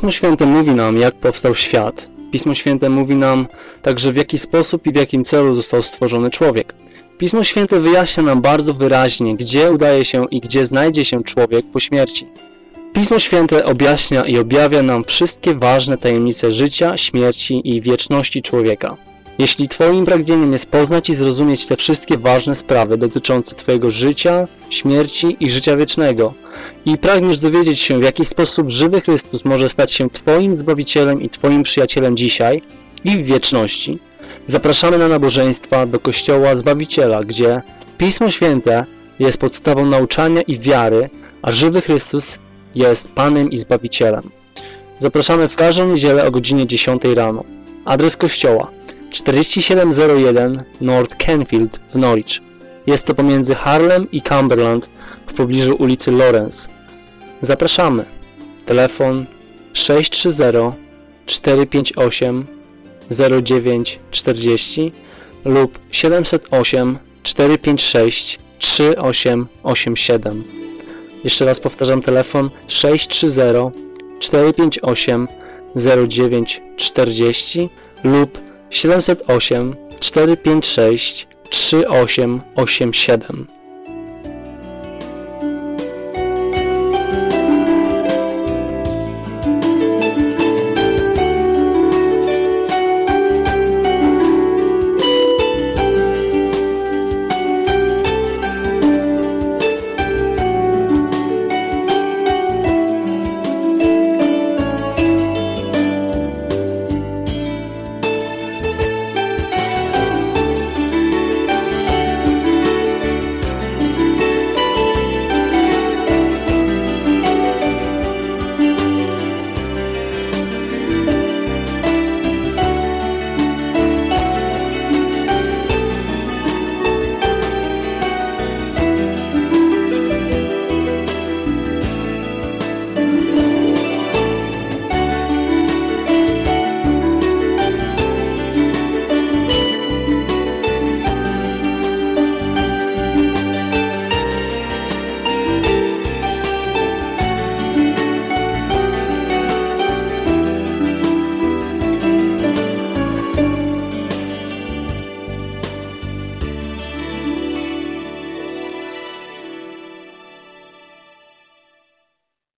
Pismo Święte mówi nam, jak powstał świat. Pismo Święte mówi nam także, w jaki sposób i w jakim celu został stworzony człowiek. Pismo Święte wyjaśnia nam bardzo wyraźnie, gdzie udaje się i gdzie znajdzie się człowiek po śmierci. Pismo Święte objaśnia i objawia nam wszystkie ważne tajemnice życia, śmierci i wieczności człowieka. Jeśli Twoim pragnieniem jest poznać i zrozumieć te wszystkie ważne sprawy dotyczące Twojego życia, śmierci i życia wiecznego i pragniesz dowiedzieć się, w jaki sposób żywy Chrystus może stać się Twoim Zbawicielem i Twoim przyjacielem dzisiaj i w wieczności, zapraszamy na nabożeństwa do Kościoła Zbawiciela, gdzie Pismo Święte jest podstawą nauczania i wiary, a żywy Chrystus jest Panem i Zbawicielem. Zapraszamy w każdą niedzielę o godzinie 10 rano. Adres kościoła 4701 North Canfield w Norwich. Jest to pomiędzy Harlem i Cumberland w pobliżu ulicy Lawrence. Zapraszamy. Telefon 630 458 0940 lub 708 456 3887. Jeszcze raz powtarzam, telefon 630 458 0940 lub 708 456 3887.